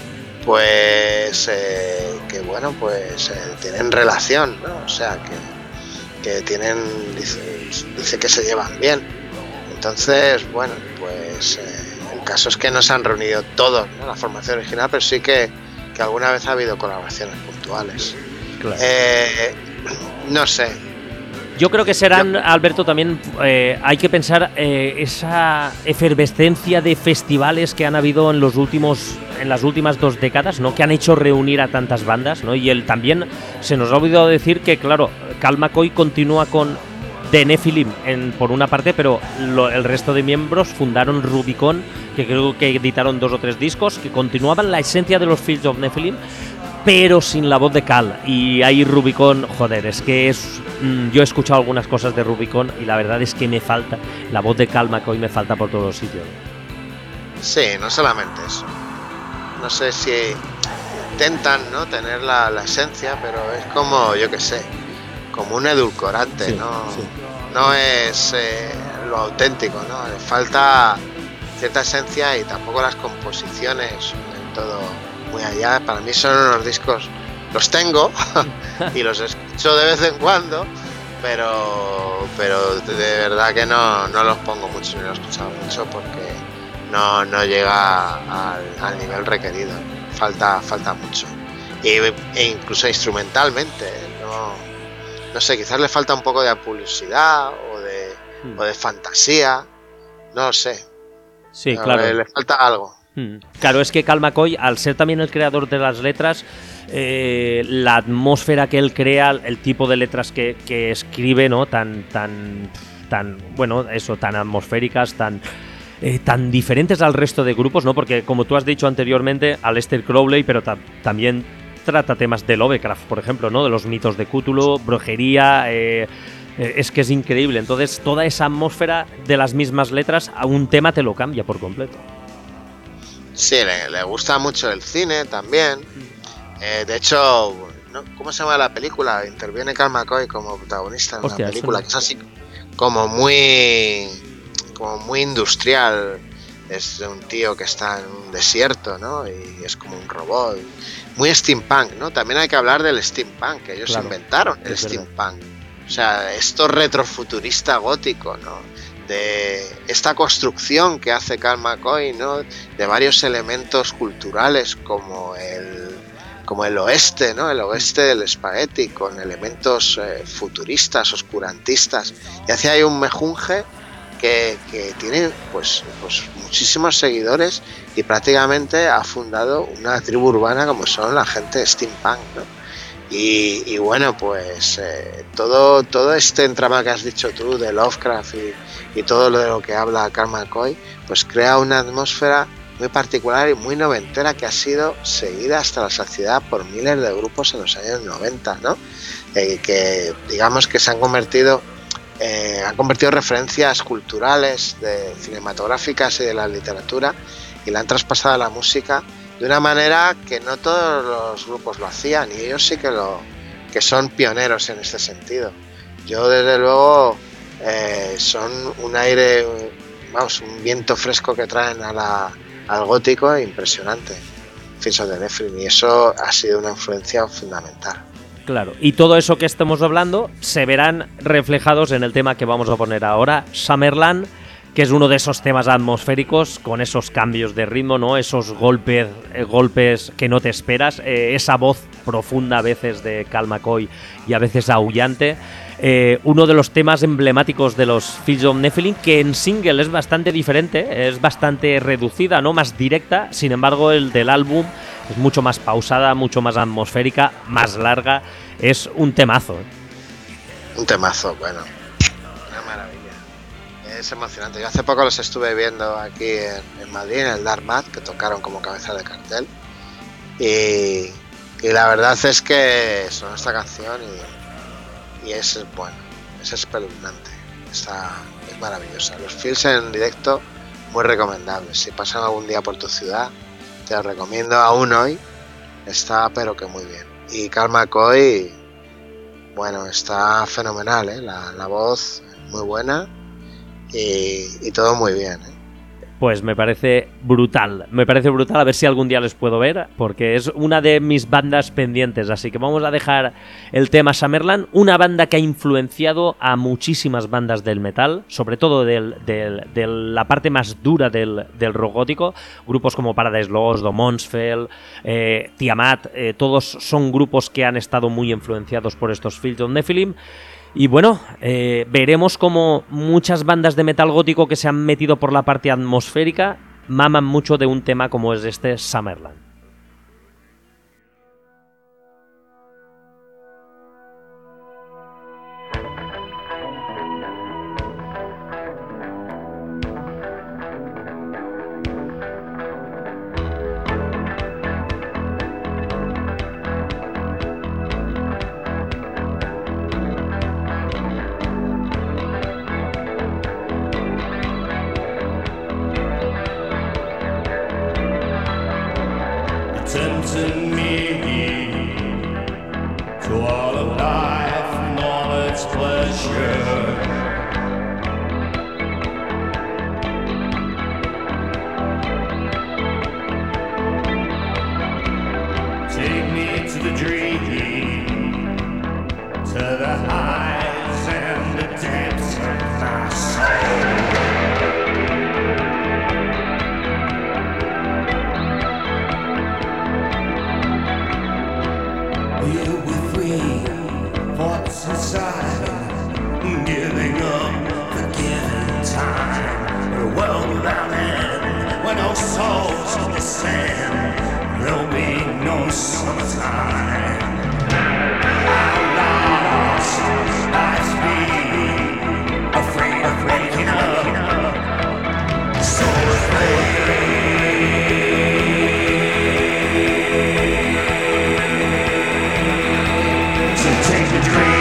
pues eh, que bueno, pues eh, tienen relación, ¿no? O sea que, que tienen, dice, dice que se llevan bien. Entonces, bueno, pues eh, el caso es que no se han reunido todos, ¿no? La formación original, pero sí que, que alguna vez ha habido colaboraciones puntuales. Claro. Eh, no sé. Yo creo que serán, Alberto, también eh, hay que pensar eh, esa efervescencia de festivales que han habido en los últimos, en las últimas dos décadas, ¿no? Que han hecho reunir a tantas bandas, ¿no? Y él también se nos ha olvidado decir que, claro, Karl McCoy continúa con The Nephilim en, por una parte, pero lo, el resto de miembros fundaron Rubicon, que creo que editaron dos o tres discos, que continuaban la esencia de los Fields of Nephilim, pero sin la voz de Cal. Y ahí Rubicon, joder, es que es... Mmm, yo he escuchado algunas cosas de Rubicon y la verdad es que me falta, la voz de Karl McCoy me falta por todos los sitios. Sí, no solamente eso. No sé si intentan, ¿no? Tener la, la esencia, pero es como, yo qué sé, como un edulcorante, sí, ¿no? Sí. No es eh, lo auténtico, ¿no? Le falta cierta esencia y tampoco las composiciones en todo muy allá. Para mí son unos discos, los tengo y los escucho de vez en cuando, pero pero de verdad que no, no los pongo mucho ni los he escuchado mucho porque no, no llega al, al nivel requerido. Falta, falta mucho. Y, e incluso instrumentalmente, no, no sé, quizás le falta un poco de publicidad o de, hmm. o de fantasía, no lo sé. Sí, a claro. Ver, le falta algo. Claro, es que Karl McCoy, al ser también el creador de las letras, eh, la atmósfera que él crea, el tipo de letras que, que escribe, ¿no? Tan, tan, tan, bueno, eso, tan atmosféricas, tan, eh, tan diferentes al resto de grupos, ¿no? Porque, como tú has dicho anteriormente, Aleister Crowley, pero ta- también trata temas de Lovecraft, por ejemplo, ¿no? De los mitos de Cthulhu, brujería, eh, eh, es que es increíble. Entonces, toda esa atmósfera de las mismas letras, a un tema te lo cambia por completo. Sí, le, le gusta mucho el cine también. Eh, de hecho, ¿no? ¿Cómo se llama la película? Interviene Karl McCoy como protagonista en Hostia, una película sí. que es así como muy, como muy industrial. Es de un tío que está en un desierto, ¿no? Y es como un robot. Muy steampunk, ¿no? También hay que hablar del steampunk, que ellos Claro, inventaron el es steampunk. O sea, esto retrofuturista gótico, ¿no? De esta construcción que hace Karl McCoy, ¿no? De varios elementos culturales como el como el oeste, ¿no? El oeste del espagueti, con elementos eh, futuristas, oscurantistas, y hace ahí un mejunje que, que tiene pues, pues muchísimos seguidores y prácticamente ha fundado una tribu urbana como son la gente de steampunk, ¿no? Y, y bueno, pues eh, todo, todo este entramado que has dicho tú de Lovecraft y, y todo lo de lo que habla Karl McCoy, pues crea una atmósfera muy particular y muy noventera que ha sido seguida hasta la saciedad por miles de grupos en los años noventa, ¿no? Eh, que digamos que se han convertido, eh, han convertido referencias culturales, de, cinematográficas y de la literatura y la han traspasado a la música de una manera que no todos los grupos lo hacían, y ellos sí que lo que son pioneros en este sentido. Yo desde luego eh, son un aire, vamos, un viento fresco que traen a la, al gótico impresionante, Fields of Nephilim, y eso ha sido una influencia fundamental. Claro, y todo eso que estamos hablando se verán reflejados en el tema que vamos a poner ahora, Summerland, que es uno de esos temas atmosféricos con esos cambios de ritmo, ¿no? Esos golpes, eh, golpes que no te esperas, eh, esa voz profunda a veces de Karl McCoy y a veces aullante. Eh, uno de los temas emblemáticos de los Fields of Nephilim, que en single es bastante diferente, es bastante reducida, ¿no? Más directa. Sin embargo, el del álbum es mucho más pausada, mucho más atmosférica, más larga. Es un temazo, ¿eh? Un temazo, bueno. Una maravilla. Es emocionante. Yo hace poco los estuve viendo aquí en, en Madrid, en el Dark Mat, que tocaron como cabeza de cartel. Y, y la verdad es que sonó esta canción y, y es bueno, es espeluznante. está, es maravillosa. Los feels en directo, muy recomendables. Si pasan algún día por tu ciudad, te lo recomiendo aún hoy. Está pero que muy bien. Y Carl McCoy, bueno, está fenomenal, ¿eh? La, la voz muy buena y, y todo muy bien, ¿eh? Pues me parece brutal, me parece brutal, a ver si algún día les puedo ver, porque es una de mis bandas pendientes, así que vamos a dejar el tema Summerland, una banda que ha influenciado a muchísimas bandas del metal, sobre todo del, del, de la parte más dura del, del rock gótico, grupos como Paradise Lost, The Monsfell, eh, Tiamat, eh, todos son grupos que han estado muy influenciados por estos Fields of Nephilim. Y bueno, eh, veremos cómo muchas bandas de metal gótico que se han metido por la parte atmosférica maman mucho de un tema como es este Summerland. Tempting me to all of life and all its pleasure. Take me to the dream, to the highs and the depths of my soul. Inside, giving up, forgiving time. A world without end, where no souls descend, there'll be no summertime. I'm lost, life's me, afraid of waking up, so afraid. So take the dream.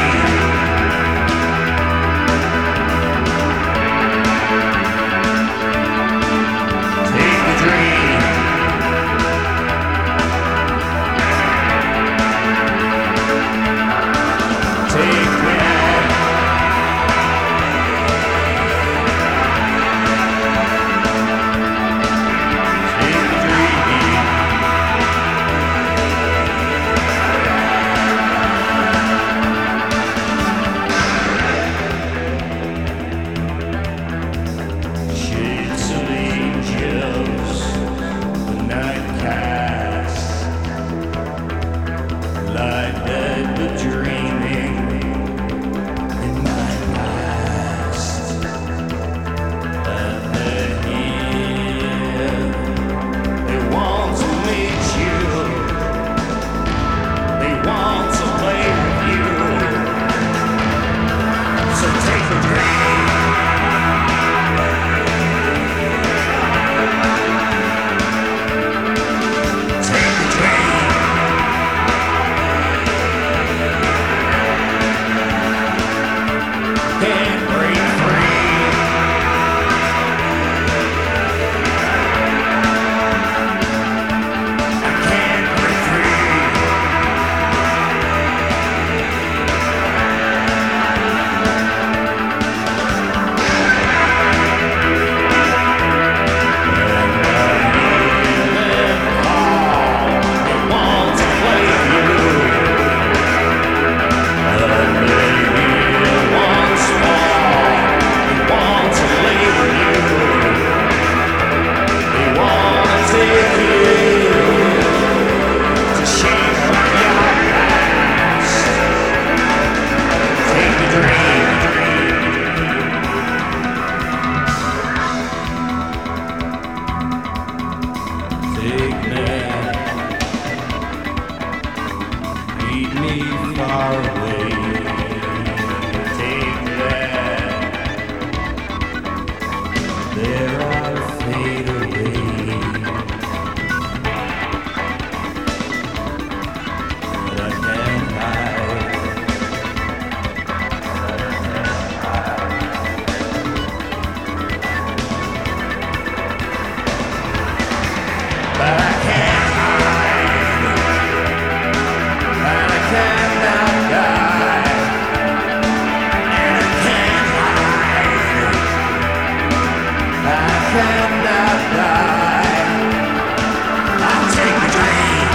cannot lie. I'll take the dream.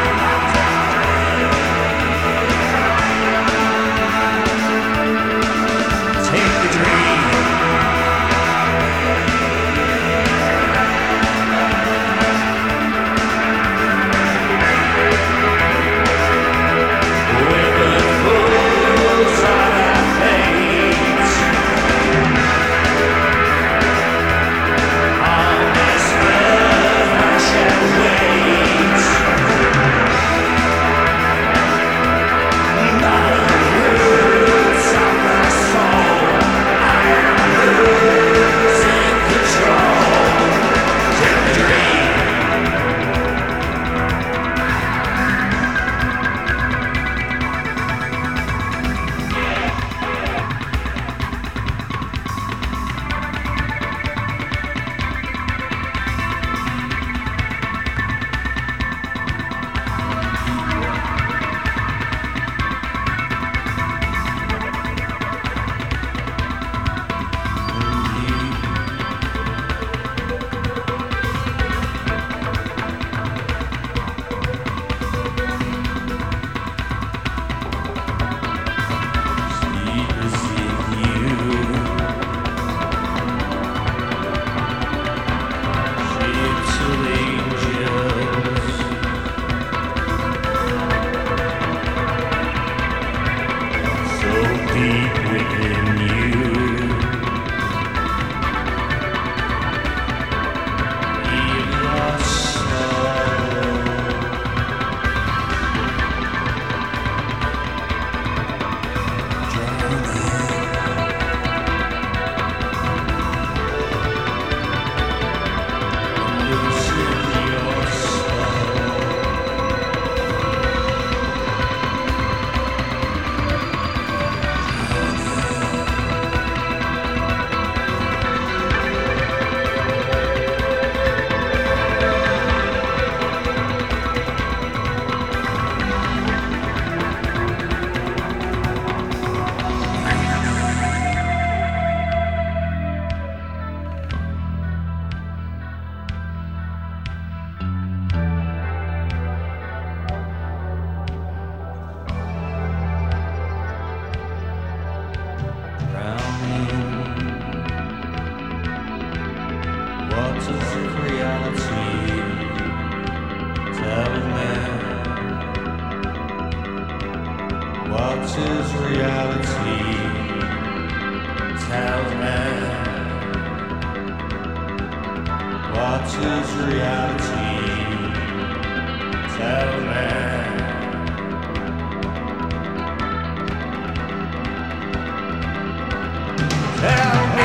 Take the dream. When the fools are at fate, on this earth I shall wait. By the roots of my soul, I am losing control. Take the dream. What is reality? Tell me. What is reality? Tell me. What is reality? Tell me. Tell me.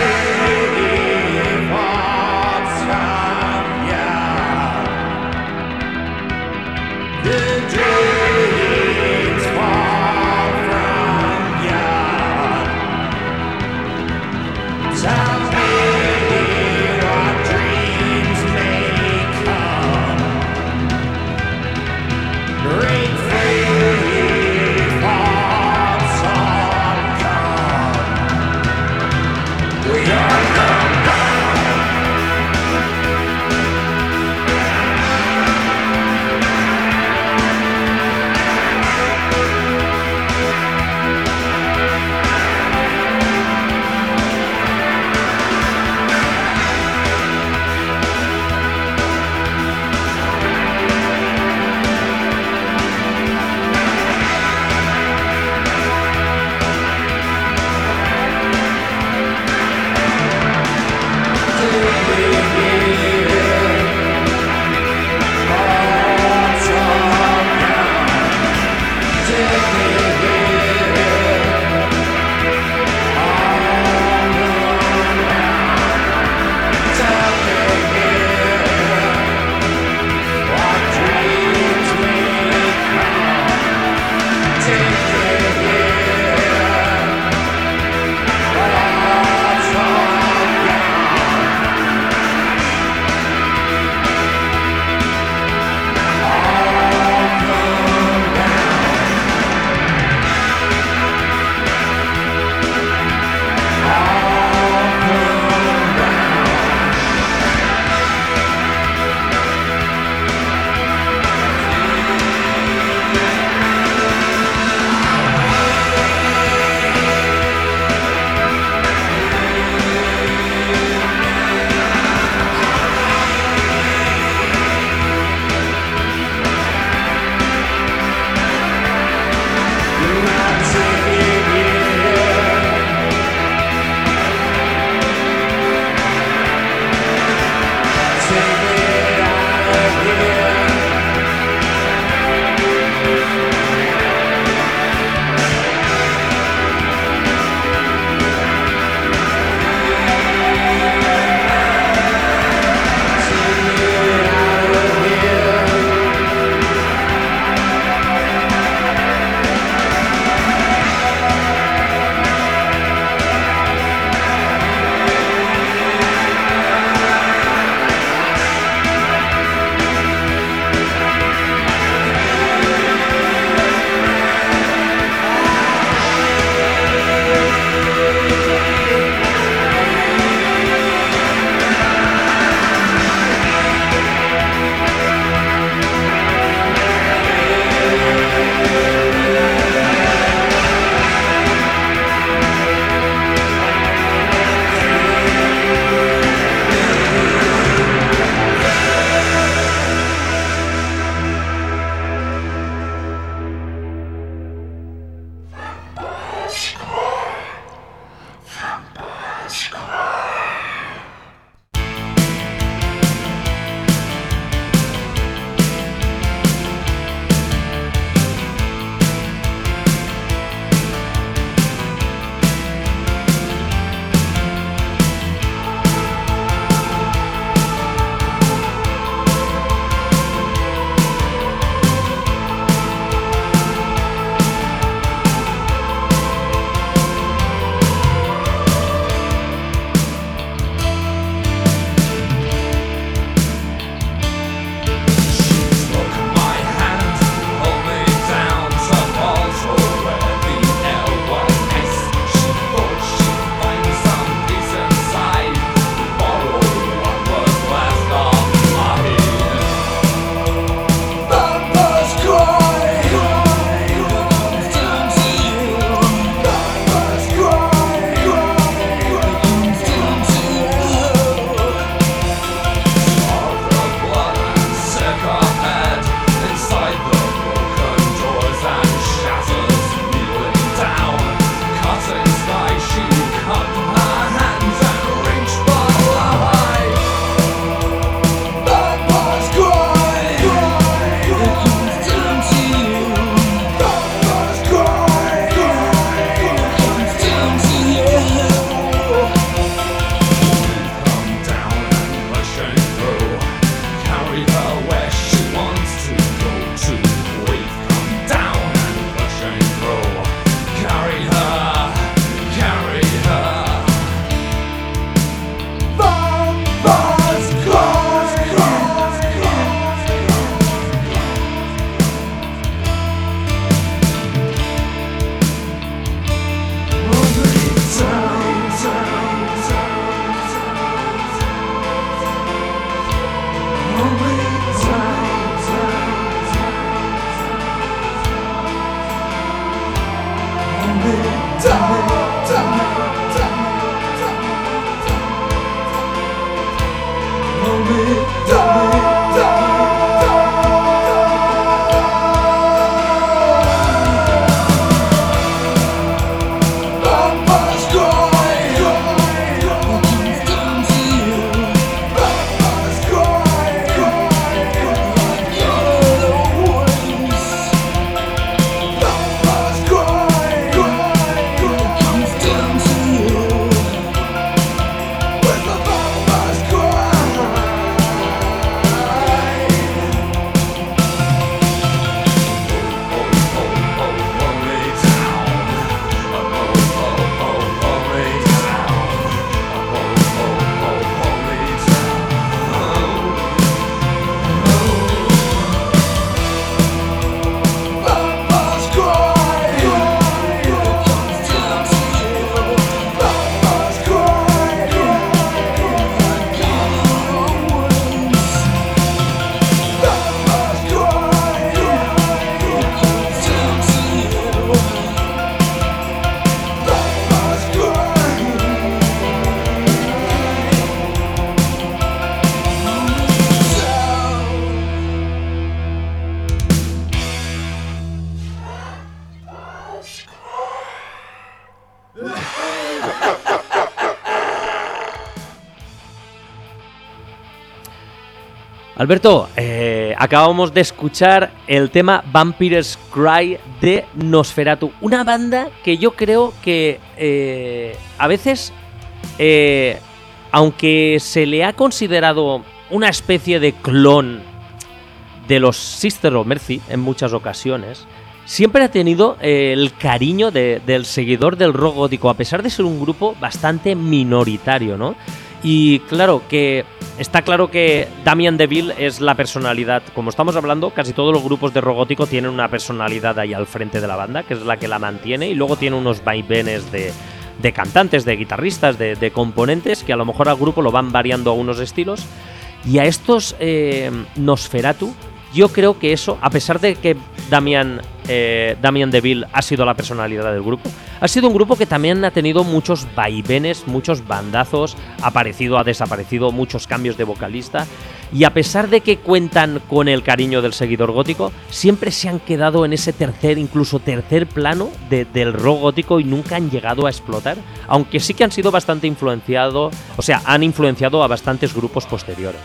Alberto, eh, acabamos de escuchar el tema Vampire's Cry de Nosferatu, una banda que yo creo que eh, a veces, eh, aunque se le ha considerado una especie de clon de los Sister of Mercy en muchas ocasiones, siempre ha tenido eh, el cariño de, del seguidor del rock gótico, a pesar de ser un grupo bastante minoritario, ¿no? Y claro, que está claro que Damien DeVille es la personalidad. Como estamos hablando, casi todos los grupos de rock gótico tienen una personalidad ahí al frente de la banda, que es la que la mantiene, y luego tiene unos vaivenes de, de cantantes, de guitarristas, de, de componentes, que a lo mejor al grupo lo van variando a unos estilos. Y a estos eh, Nosferatu, yo creo que eso, a pesar de que Damien, eh, Damien DeVille ha sido la personalidad del grupo, ha sido un grupo que también ha tenido muchos vaivenes, muchos bandazos, ha aparecido, ha desaparecido, muchos cambios de vocalista, y a pesar de que cuentan con el cariño del seguidor gótico, siempre se han quedado en ese tercer, incluso tercer plano de, del rock gótico, y nunca han llegado a explotar, aunque sí que han sido bastante influenciados, o sea, han influenciado a bastantes grupos posteriores.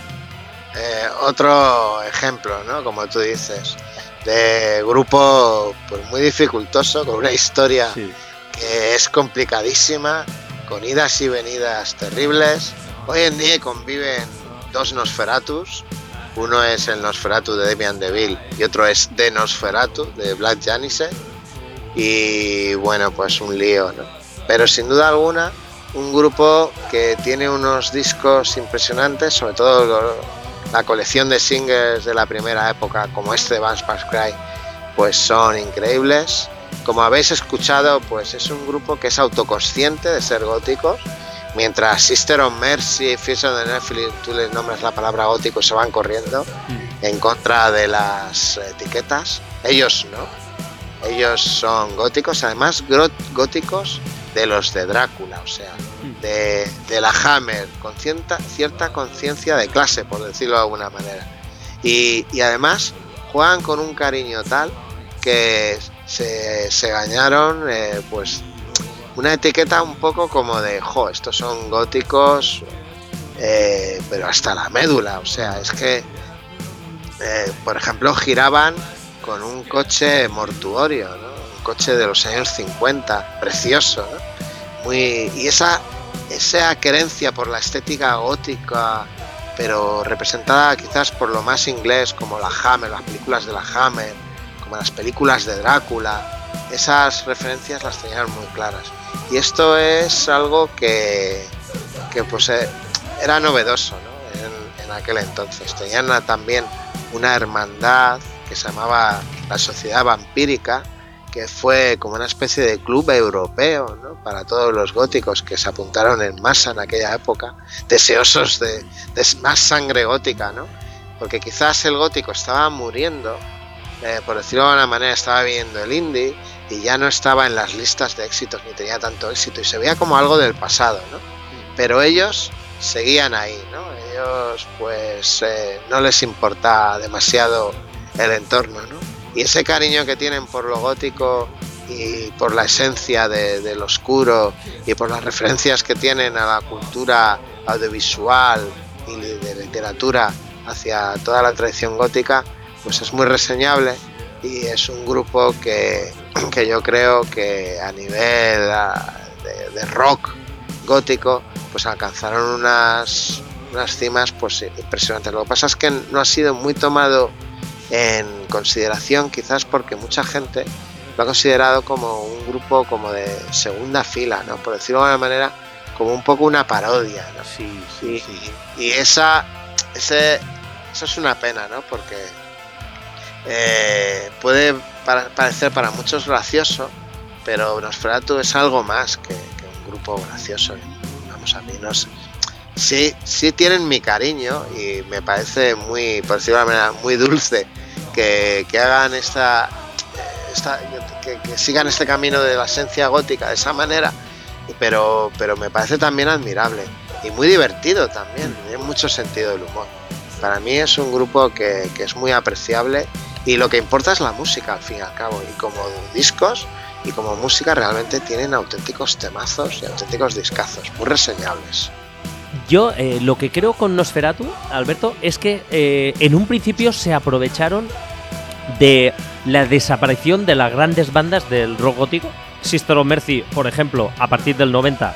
Eh, otro ejemplo, ¿no? Como tú dices, de grupo pues muy dificultoso, con una historia sí. que es complicadísima, con idas y venidas terribles. Hoy en día conviven dos Nosferatus, uno es el Nosferatu de Damien DeVille y otro es The Nosferatu de Black Janisse, y bueno, pues un lío, ¿no? Pero sin duda alguna, un grupo que tiene unos discos impresionantes, sobre todo lo, la colección de singles de la primera época, como este de Vampire's Cry, pues son increíbles. Como habéis escuchado, pues es un grupo que es autoconsciente de ser góticos, mientras Sister of Mercy, Fears of the Nephilim, tú les nombras la palabra gótico y se van corriendo mm. en contra de las etiquetas. Ellos no, ellos son góticos, además góticos de los de Drácula, o sea, de, de la Hammer, con cierta, cierta conciencia de clase, por decirlo de alguna manera. Y, y además juegan con un cariño tal que se, se ganaron eh, pues una etiqueta un poco como de, jo, estos son góticos, eh, pero hasta la médula, o sea, es que, eh, por ejemplo, giraban con un coche mortuorio, ¿no? Un coche de los años cincuenta, precioso, ¿no? Muy, y esa, esa querencia por la estética gótica, pero representada quizás por lo más inglés, como la Hammer, las películas de la Hammer, como las películas de Drácula, esas referencias las tenían muy claras. Y esto es algo que, que pues eh, era novedoso, ¿no? en, en aquel entonces. Tenían también una hermandad que se llamaba la Sociedad Vampírica, que fue como una especie de club europeo, ¿no? Para todos los góticos que se apuntaron en masa en aquella época, deseosos de, de más sangre gótica, ¿no? Porque quizás el gótico estaba muriendo, eh, por decirlo de alguna manera, estaba viendo el indie y ya no estaba en las listas de éxitos ni tenía tanto éxito y se veía como algo del pasado, ¿no? Pero ellos seguían ahí, ¿no? Ellos pues eh, no les importa demasiado el entorno, ¿no? Y ese cariño que tienen por lo gótico y por la esencia de, de lo oscuro y por las referencias que tienen a la cultura audiovisual y de literatura hacia toda la tradición gótica, pues es muy reseñable, y es un grupo que, que yo creo que a nivel de, de rock gótico pues alcanzaron unas, unas cimas pues impresionantes. Lo que pasa es que no ha sido muy tomado en consideración, quizás porque mucha gente lo ha considerado como un grupo como de segunda fila, ¿no? Por decirlo de alguna manera, como un poco una parodia, ¿no? Sí, sí, y, sí. y esa, ese, eso es una pena, ¿no? Porque eh, puede para, parecer para muchos gracioso, pero Nosferatu es algo más que, que un grupo gracioso. Vamos, a mí no sé. Sí, sí tienen mi cariño y me parece muy, por decirlo de una manera, muy dulce que, que hagan esta, esta que, que sigan este camino de la esencia gótica de esa manera, pero, pero me parece también admirable y muy divertido también, tiene mucho sentido del humor. Para mí es un grupo que, que es muy apreciable, y lo que importa es la música al fin y al cabo, y como discos y como música realmente tienen auténticos temazos y auténticos discazos, muy reseñables. Yo eh, lo que creo con Nosferatu, Alberto, es que eh, en un principio se aprovecharon de la desaparición de las grandes bandas del rock gótico. Sister of Mercy, por ejemplo, a partir del noventa,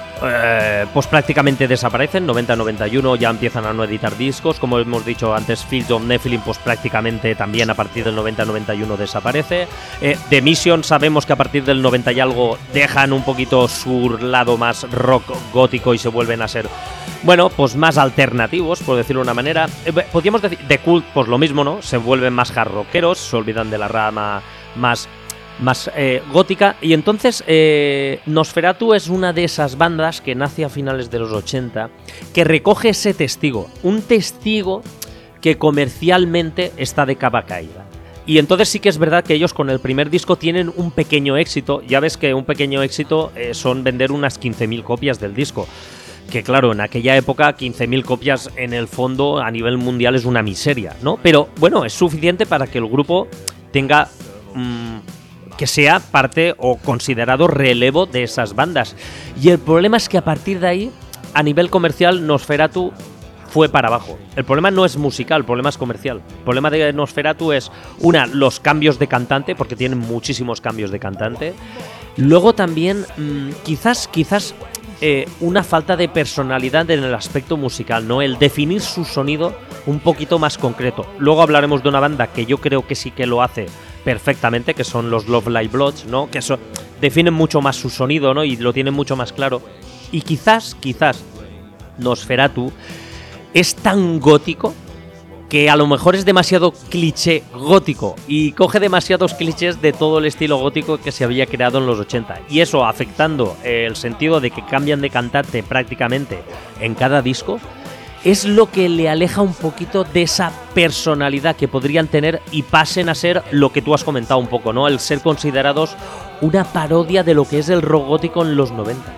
eh, pues prácticamente desaparecen. noventa noventa y uno ya empiezan a no editar discos. Como hemos dicho antes, Fields of Nephilim, pues prácticamente también a partir del noventa noventa y uno desaparece. eh, The Mission, sabemos que a partir del noventa y algo dejan un poquito su lado más rock gótico y se vuelven a ser, bueno, pues más alternativos, por decirlo de una manera. Eh, podríamos decir, The Cult, pues lo mismo, ¿no? Se vuelven más hard rockeros, se olvidan de la rama más... más eh, gótica, y entonces eh, Nosferatu es una de esas bandas que nace a finales de los ochenta, que recoge ese testigo, un testigo que comercialmente está de capa caída. Y entonces sí que es verdad que ellos con el primer disco tienen un pequeño éxito. Ya ves que un pequeño éxito eh, son vender unas quince mil copias del disco, que claro, en aquella época quince mil copias en el fondo a nivel mundial es una miseria, ¿no? Pero bueno, es suficiente para que el grupo tenga... Mmm, que sea parte o considerado relevo de esas bandas. Y el problema es que a partir de ahí, a nivel comercial, Nosferatu fue para abajo. El problema no es musical, el problema es comercial. El problema de Nosferatu es, una, los cambios de cantante, porque tienen muchísimos cambios de cantante. Luego también, mmm, quizás, quizás eh, una falta de personalidad en el aspecto musical, ¿no? El definir su sonido un poquito más concreto. Luego hablaremos de una banda que yo creo que sí que lo hace perfectamente, que son los Love Like Bloods, ¿no? Que eso definen mucho más su sonido, ¿no? Y lo tienen mucho más claro. Y quizás, quizás Nosferatu es tan gótico que a lo mejor es demasiado cliché gótico y coge demasiados clichés de todo el estilo gótico que se había creado en los ochenta. Y eso, afectando el sentido de que cambian de cantante prácticamente en cada disco, es lo que le aleja un poquito de esa personalidad que podrían tener y pasen a ser lo que tú has comentado un poco, ¿no? El ser considerados una parodia de lo que es el rock gótico en los noventa.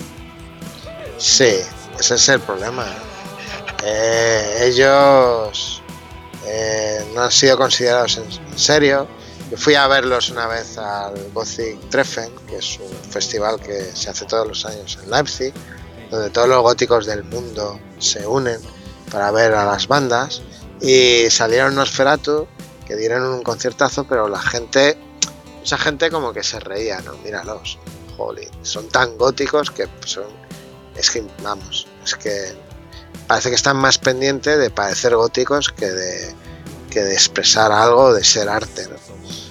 Sí, ese es el problema. Eh, ellos eh, no han sido considerados en, en serio. Yo fui a verlos una vez al Gothic Treffen, que es un festival que se hace todos los años en Leipzig, donde todos los góticos del mundo se unen para ver a las bandas, y salieron Nosferatu, que dieron un conciertazo, pero la gente, esa gente como que se reía, ¿no? Míralos, jolín, son tan góticos que son, es que, vamos, es que parece que están más pendientes de parecer góticos que de, que de expresar algo, de ser arte, ¿no?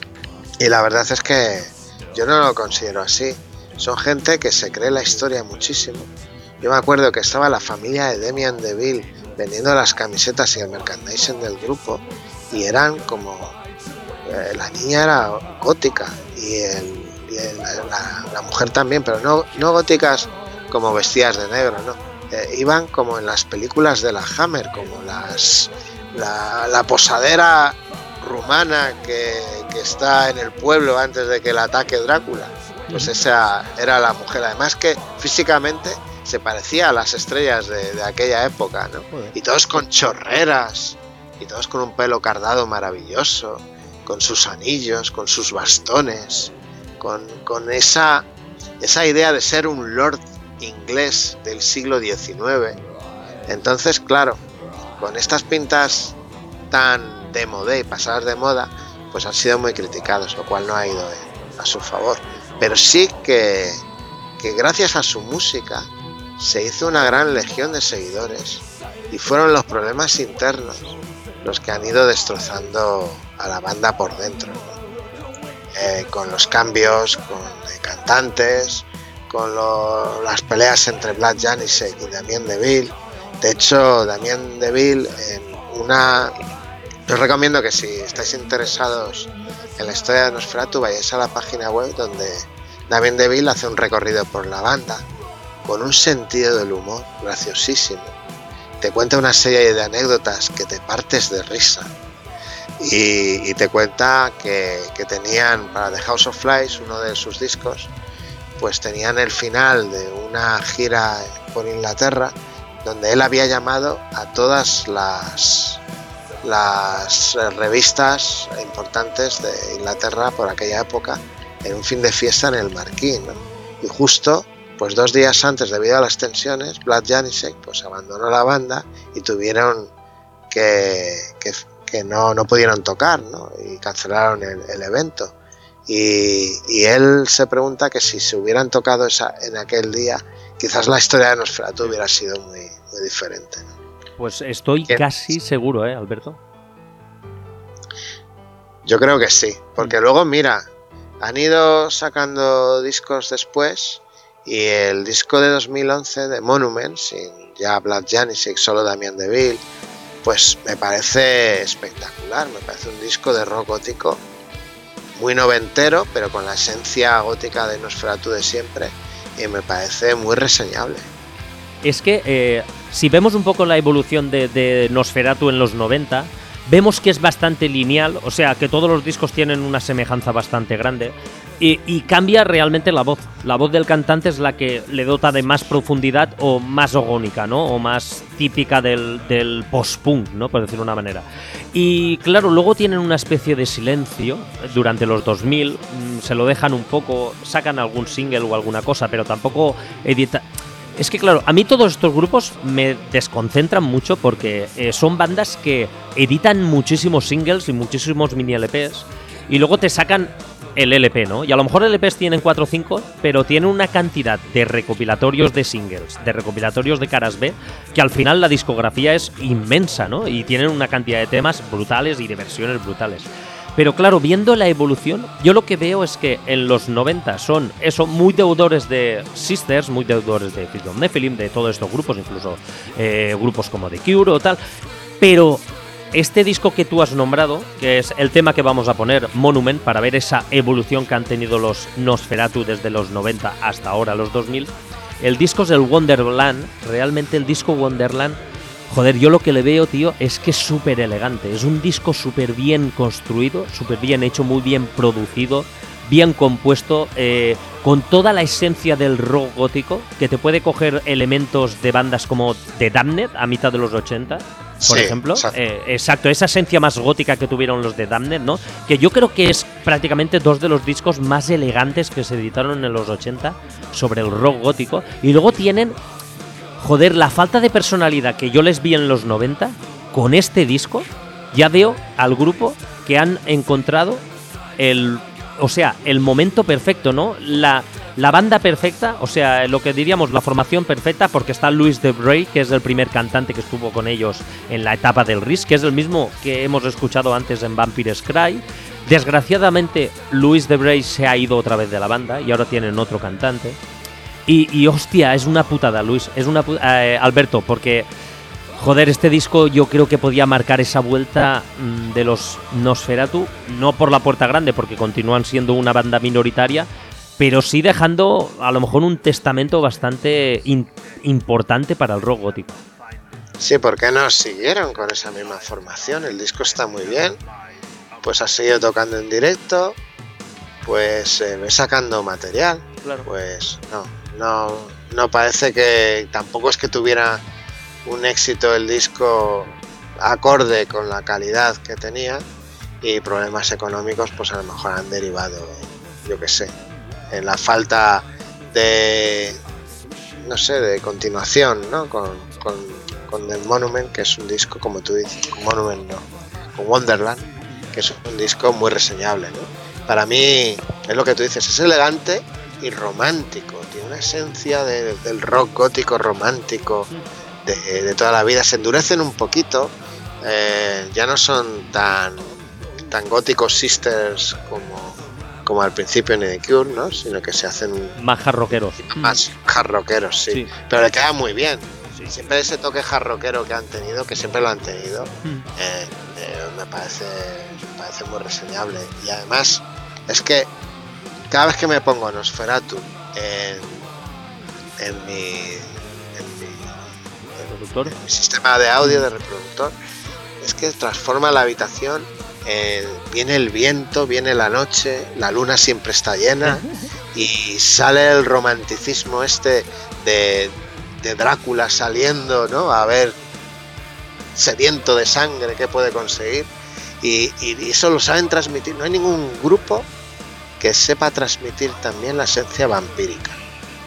Y la verdad es que yo no lo considero así. Son gente que se cree la historia muchísimo. Yo me acuerdo que estaba la familia de Damian Deville vendiendo las camisetas y el merchandising del grupo, y eran como... Eh, la niña era gótica y, el, y el, la, la mujer también, pero no, no góticas como vestidas de negro, no. Eh, iban como en las películas de la Hammer, como las la, la posadera rumana que, que está en el pueblo antes de que la ataque Drácula. Pues esa era la mujer, además que físicamente se parecía a las estrellas de, de aquella época, ¿no? Y todos con chorreras, y todos con un pelo cardado maravilloso, con sus anillos, con sus bastones, con, con esa, esa idea de ser un lord inglés del siglo diecinueve. Entonces, claro, con estas pintas tan de moda y pasadas de moda, pues han sido muy criticados, lo cual no ha ido a su favor. Pero sí que, que gracias a su música se hizo una gran legión de seguidores, y fueron los problemas internos los que han ido destrozando a la banda por dentro, ¿no? Eh, con los cambios, con eh, cantantes, con lo, las peleas entre Vlad Janicek y Damien Deville. De hecho, Damien Deville, en una... Os recomiendo que si estáis interesados en la historia de Nosferatu, vayáis a la página web donde Damien Deville hace un recorrido por la banda con un sentido del humor graciosísimo. Te cuenta una serie de anécdotas que te partes de risa, y, y te cuenta que, que tenían para The House of Flies, uno de sus discos, pues tenían el final de una gira por Inglaterra donde él había llamado a todas las las revistas importantes de Inglaterra por aquella época en un fin de fiesta en el Marquis, ¿no? Y justo pues dos días antes, debido a las tensiones, Vlad Janicek pues abandonó la banda y tuvieron que, que, que no, no pudieron tocar, ¿no? Y cancelaron el, el evento. Y, y él se pregunta que si se hubieran tocado esa, en aquel día, quizás la historia de Nosferatu hubiera sido muy, muy diferente, ¿no? Pues estoy ¿Qué? casi seguro, ¿eh, Alberto? Yo creo que sí, porque luego, mira, han ido sacando discos después y el disco de dos mil once de Monument, sin ya Vlad Janicek, solo Damian Deville, pues me parece espectacular, me parece un disco de rock gótico muy noventero, pero con la esencia gótica de Nosferatu de siempre, y me parece muy reseñable. Es que eh, si vemos un poco la evolución de, de Nosferatu en los noventa, vemos que es bastante lineal, o sea, que todos los discos tienen una semejanza bastante grande y, y cambia realmente la voz. La voz del cantante es la que le dota de más profundidad o más orgónica, ¿no? O más típica del, del post-punk, ¿no? Por decirlo de una manera. Y claro, luego tienen una especie de silencio durante los dos mil, se lo dejan un poco, sacan algún single o alguna cosa, pero tampoco editan. Es que claro, a mí todos estos grupos me desconcentran mucho porque eh, son bandas que editan muchísimos singles y muchísimos mini L Ps y luego te sacan el L P, ¿no? Y a lo mejor L Ps tienen cuatro o cinco, pero tienen una cantidad de recopilatorios de singles, de recopilatorios de caras B, que al final la discografía es inmensa, ¿no? Y tienen una cantidad de temas brutales y de versiones brutales. Pero claro, viendo la evolución, yo lo que veo es que en los noventa son eso, muy deudores de Sisters, muy deudores de Freedom Nephilim, de todos estos grupos, incluso eh, grupos como The Cure o tal. Pero este disco que tú has nombrado, que es el tema que vamos a poner, Monument, para ver esa evolución que han tenido los Nosferatu desde los noventa hasta ahora, los dos mil, el disco es el Wonderland, realmente el disco Wonderland. Joder, yo lo que le veo, tío, es que es súper elegante. Es un disco súper bien construido, súper bien hecho, muy bien producido, bien compuesto, eh, con toda la esencia del rock gótico, que te puede coger elementos de bandas como The Damned a mitad de los ochenta, por Sí, ejemplo. exacto. Eh, exacto, esa esencia más gótica que tuvieron los The Damned, ¿no? Que yo creo que es prácticamente dos de los discos más elegantes que se editaron en los ochenta sobre el rock gótico. Y luego tienen... Joder, la falta de personalidad que yo les vi en los noventa, con este disco, ya veo al grupo que han encontrado el, o sea, el momento perfecto, ¿no? La, la banda perfecta, o sea, lo que diríamos, la formación perfecta, porque está Louis Debray, que es el primer cantante que estuvo con ellos en la etapa del Risk, que es el mismo que hemos escuchado antes en Vampire's Cry. Desgraciadamente, Louis Debray se ha ido otra vez de la banda y ahora tienen otro cantante. Y, y hostia, es una putada, Luis, es una putada, eh, Alberto, porque, joder, este disco yo creo que podía marcar esa vuelta mmm, de los Nosferatu, no por la puerta grande, porque continúan siendo una banda minoritaria, pero sí dejando a lo mejor un testamento bastante in- importante para el rock gótico. Sí, ¿por qué no siguieron con esa misma formación? El disco está muy bien, pues ha seguido tocando en directo, pues eh, ve sacando material, Claro. pues no, no, no parece que tampoco es que tuviera un éxito el disco acorde con la calidad que tenía, y problemas económicos pues a lo mejor han derivado, yo qué sé, en la falta de, no sé, de continuación, ¿no? Con, con, con The Monument, que es un disco, como tú dices, con Monument no, con Wonderland, que es un disco muy reseñable, ¿no? Para mí es lo que tú dices, es elegante y romántico, tiene una esencia de, del rock gótico romántico de, de toda la vida. Se endurecen un poquito, eh, ya no son tan tan góticos Sisters como, como al principio en The Cure, ¿no? Sino que se hacen un, Más jarroqueros. más hard rockeros, sí. Sí. Pero le queda muy bien. Siempre ese toque hard rockero que han tenido, que siempre lo han tenido, eh, eh, me parece me parece muy reseñable. Y además es que cada vez que me pongo Nosferatu en, en, mi, en, mi, ¿Productor? en mi sistema de audio de reproductor, es que transforma la habitación. Eh, viene el viento, viene la noche, la luna siempre está llena y sale el romanticismo este de, de Drácula saliendo, ¿no? A ver, sediento de sangre, qué puede conseguir, y, y eso lo saben transmitir. No hay ningún grupo que sepa transmitir también la esencia vampírica.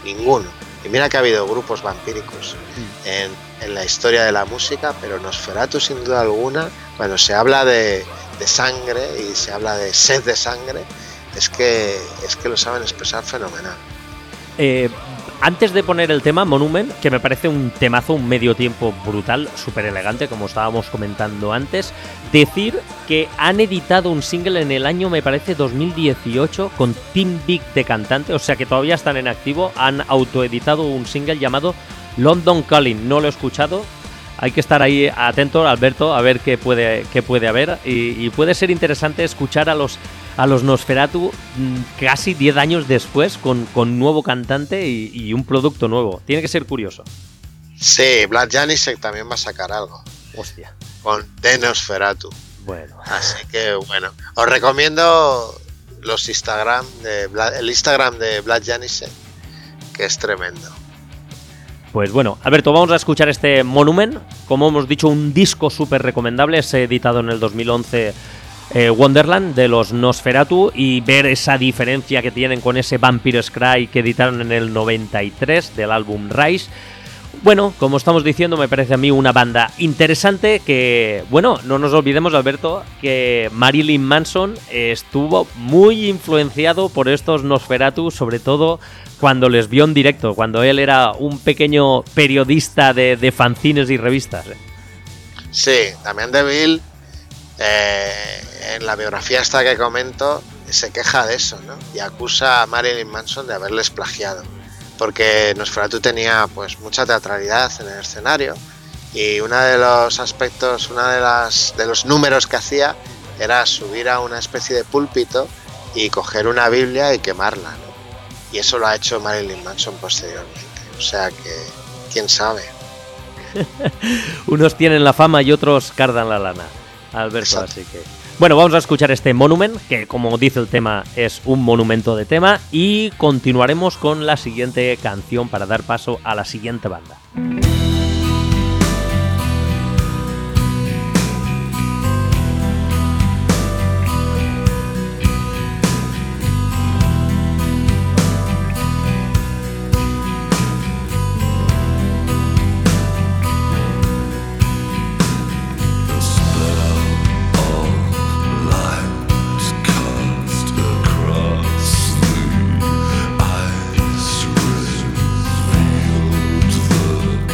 ninguno. Y mira que ha habido grupos vampíricos en, en la historia de la música, pero Nosferatu, sin duda alguna, cuando se habla de, de sangre y se habla de sed de sangre, es que, es que lo saben expresar fenomenal. Eh, antes de poner el tema Monument, que me parece un temazo, un medio tiempo brutal, súper elegante, como estábamos comentando antes, decir que han editado un single en el año, me parece, dos mil dieciocho, con Tim Big de cantante, o sea que todavía están en activo, han autoeditado un single llamado London Calling. No lo he escuchado, hay que estar ahí atento, Alberto, a ver qué puede, qué puede haber, y, y puede ser interesante escuchar a los... a los Nosferatu casi diez años después con, con nuevo cantante y, y un producto nuevo. Tiene que ser curioso. Sí, Vlad Janicek también va a sacar algo. Hostia. Con The Nosferatu. Bueno. Así que bueno, os recomiendo los Instagram de Vlad, el Instagram de Vlad Janicek, que es tremendo. Pues bueno, Alberto, vamos a escuchar este Monument. Como hemos dicho, un disco súper recomendable. Es editado en el dos mil once... Eh, Wonderland de los Nosferatu, y ver esa diferencia que tienen con ese Vampire's Cry que editaron en el noventa y tres del álbum Rise. Bueno, como estamos diciendo, me parece a mí una banda interesante que, bueno, no nos olvidemos, Alberto, que Marilyn Manson estuvo muy influenciado por estos Nosferatu, sobre todo cuando les vio en directo, cuando él era un pequeño periodista de, de fanzines y revistas. Sí, Damien Deville, eh, en la biografía esta que comento, se queja de eso, ¿no? Y acusa a Marilyn Manson de haberles plagiado, porque Nosferatu tenía pues mucha teatralidad en el escenario, y uno de los aspectos, uno de las de los números que hacía era subir a una especie de púlpito y coger una Biblia y quemarla, ¿no? Y eso lo ha hecho Marilyn Manson posteriormente, o sea que quién sabe. Unos tienen la fama y otros cardan la lana, Alberto. Exacto. Así que bueno, vamos a escuchar este Monument, que como dice el tema es un monumento de tema, y continuaremos con la siguiente canción para dar paso a la siguiente banda. The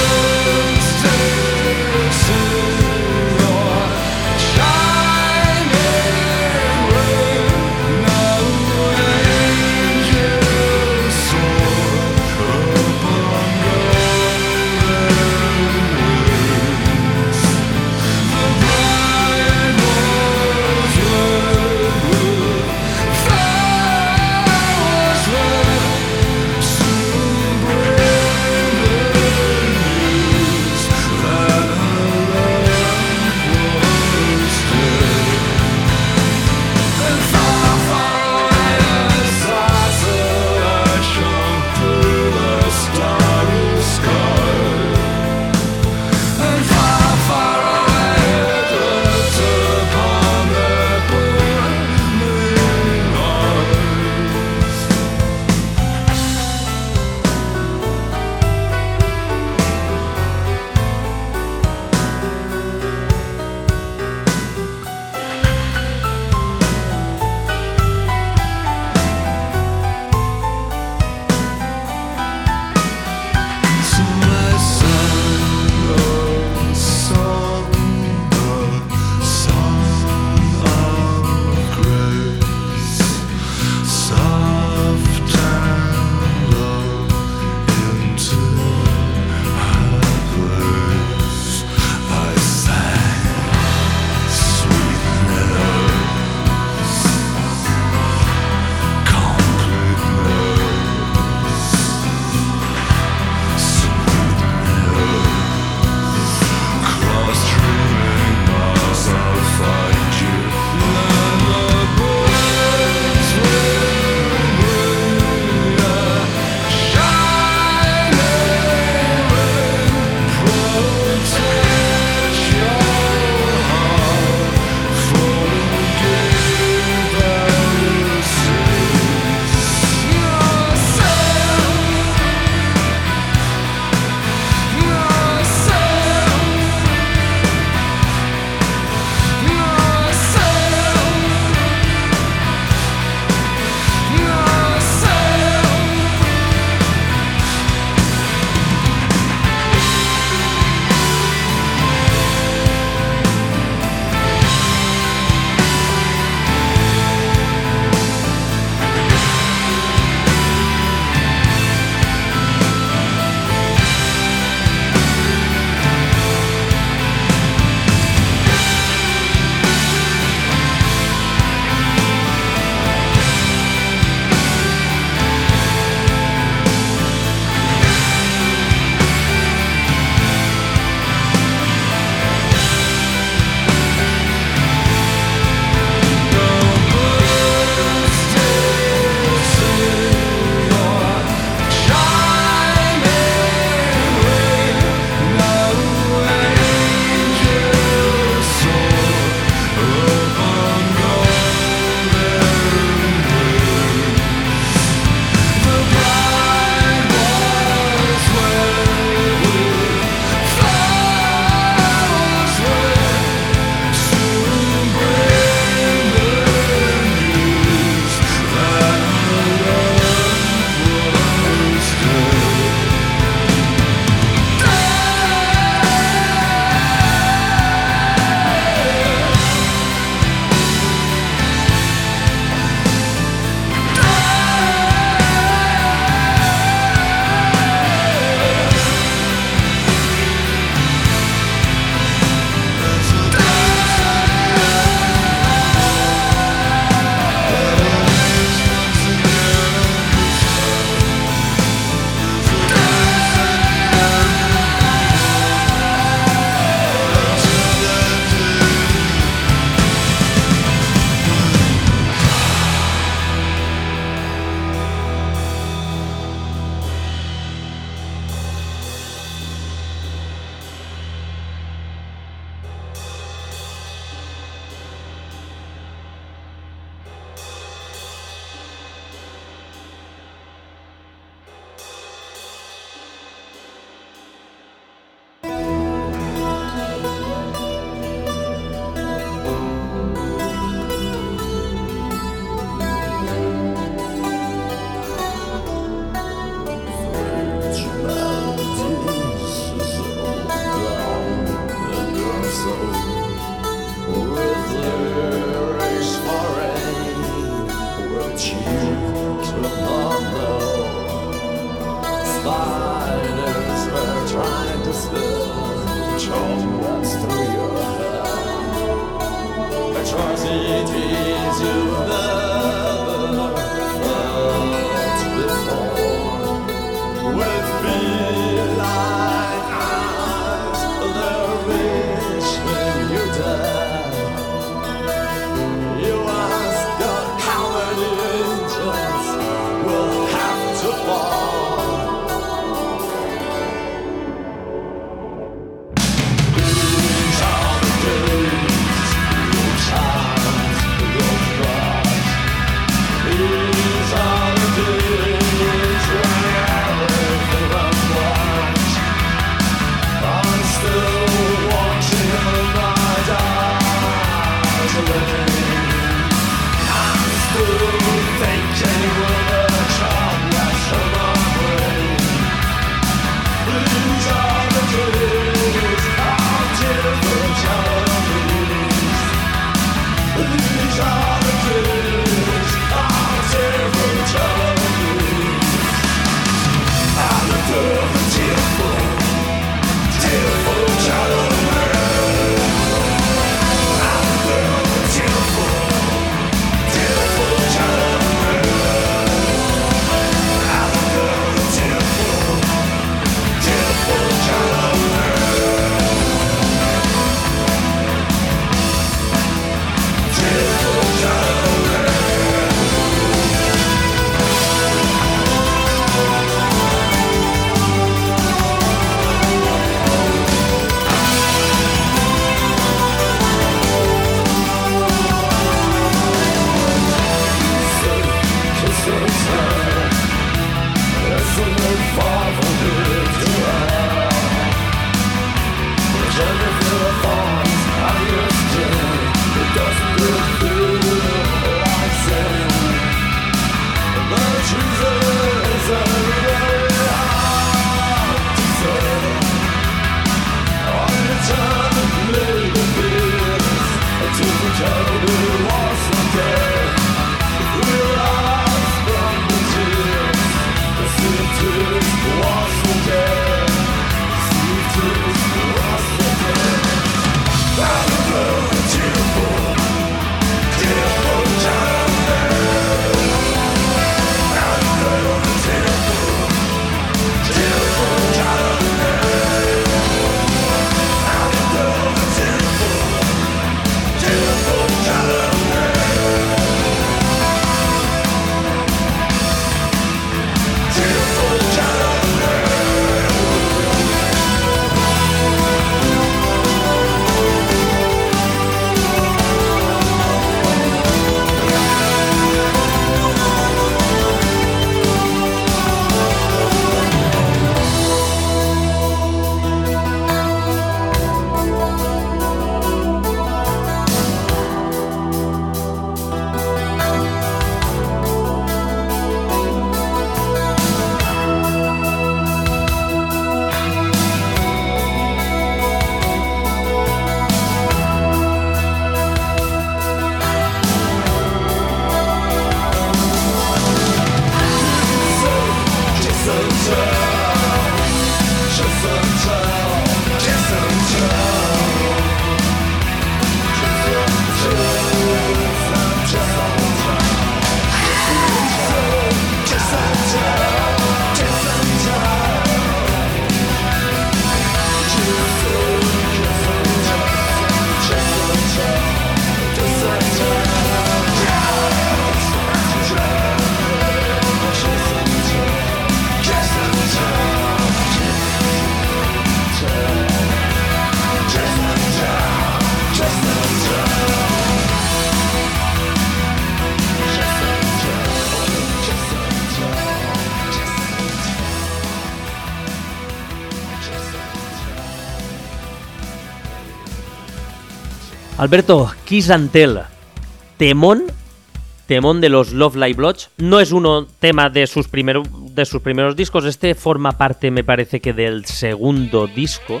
Alberto, Kiss and Tell, temón, temón de los Love Like Bloods. No es uno tema de sus, primero, de sus primeros discos, este forma parte, me parece que del segundo disco.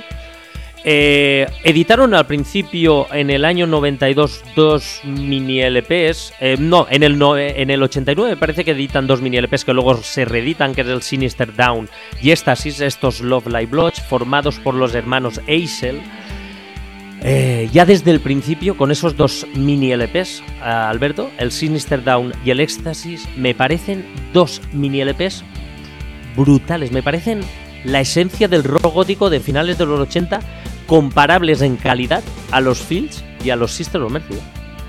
Eh, editaron al principio, en el año noventa y dos, dos mini L Ps. Eh, no, en el, no, en el ochenta y nueve parece que editan dos mini L Ps que luego se reeditan, que es el Sinister Down y Éxtasis, estos Love Like Bloods, formados por los hermanos Eisel. Eh, ya desde el principio, con esos dos mini L Ps, uh, Alberto, el Sinister Down y el Éxtasis, me parecen dos mini L Ps brutales. Me parecen la esencia del rock gótico de finales de los ochenta, comparables en calidad a los Fields y a los Sisters of Mercy.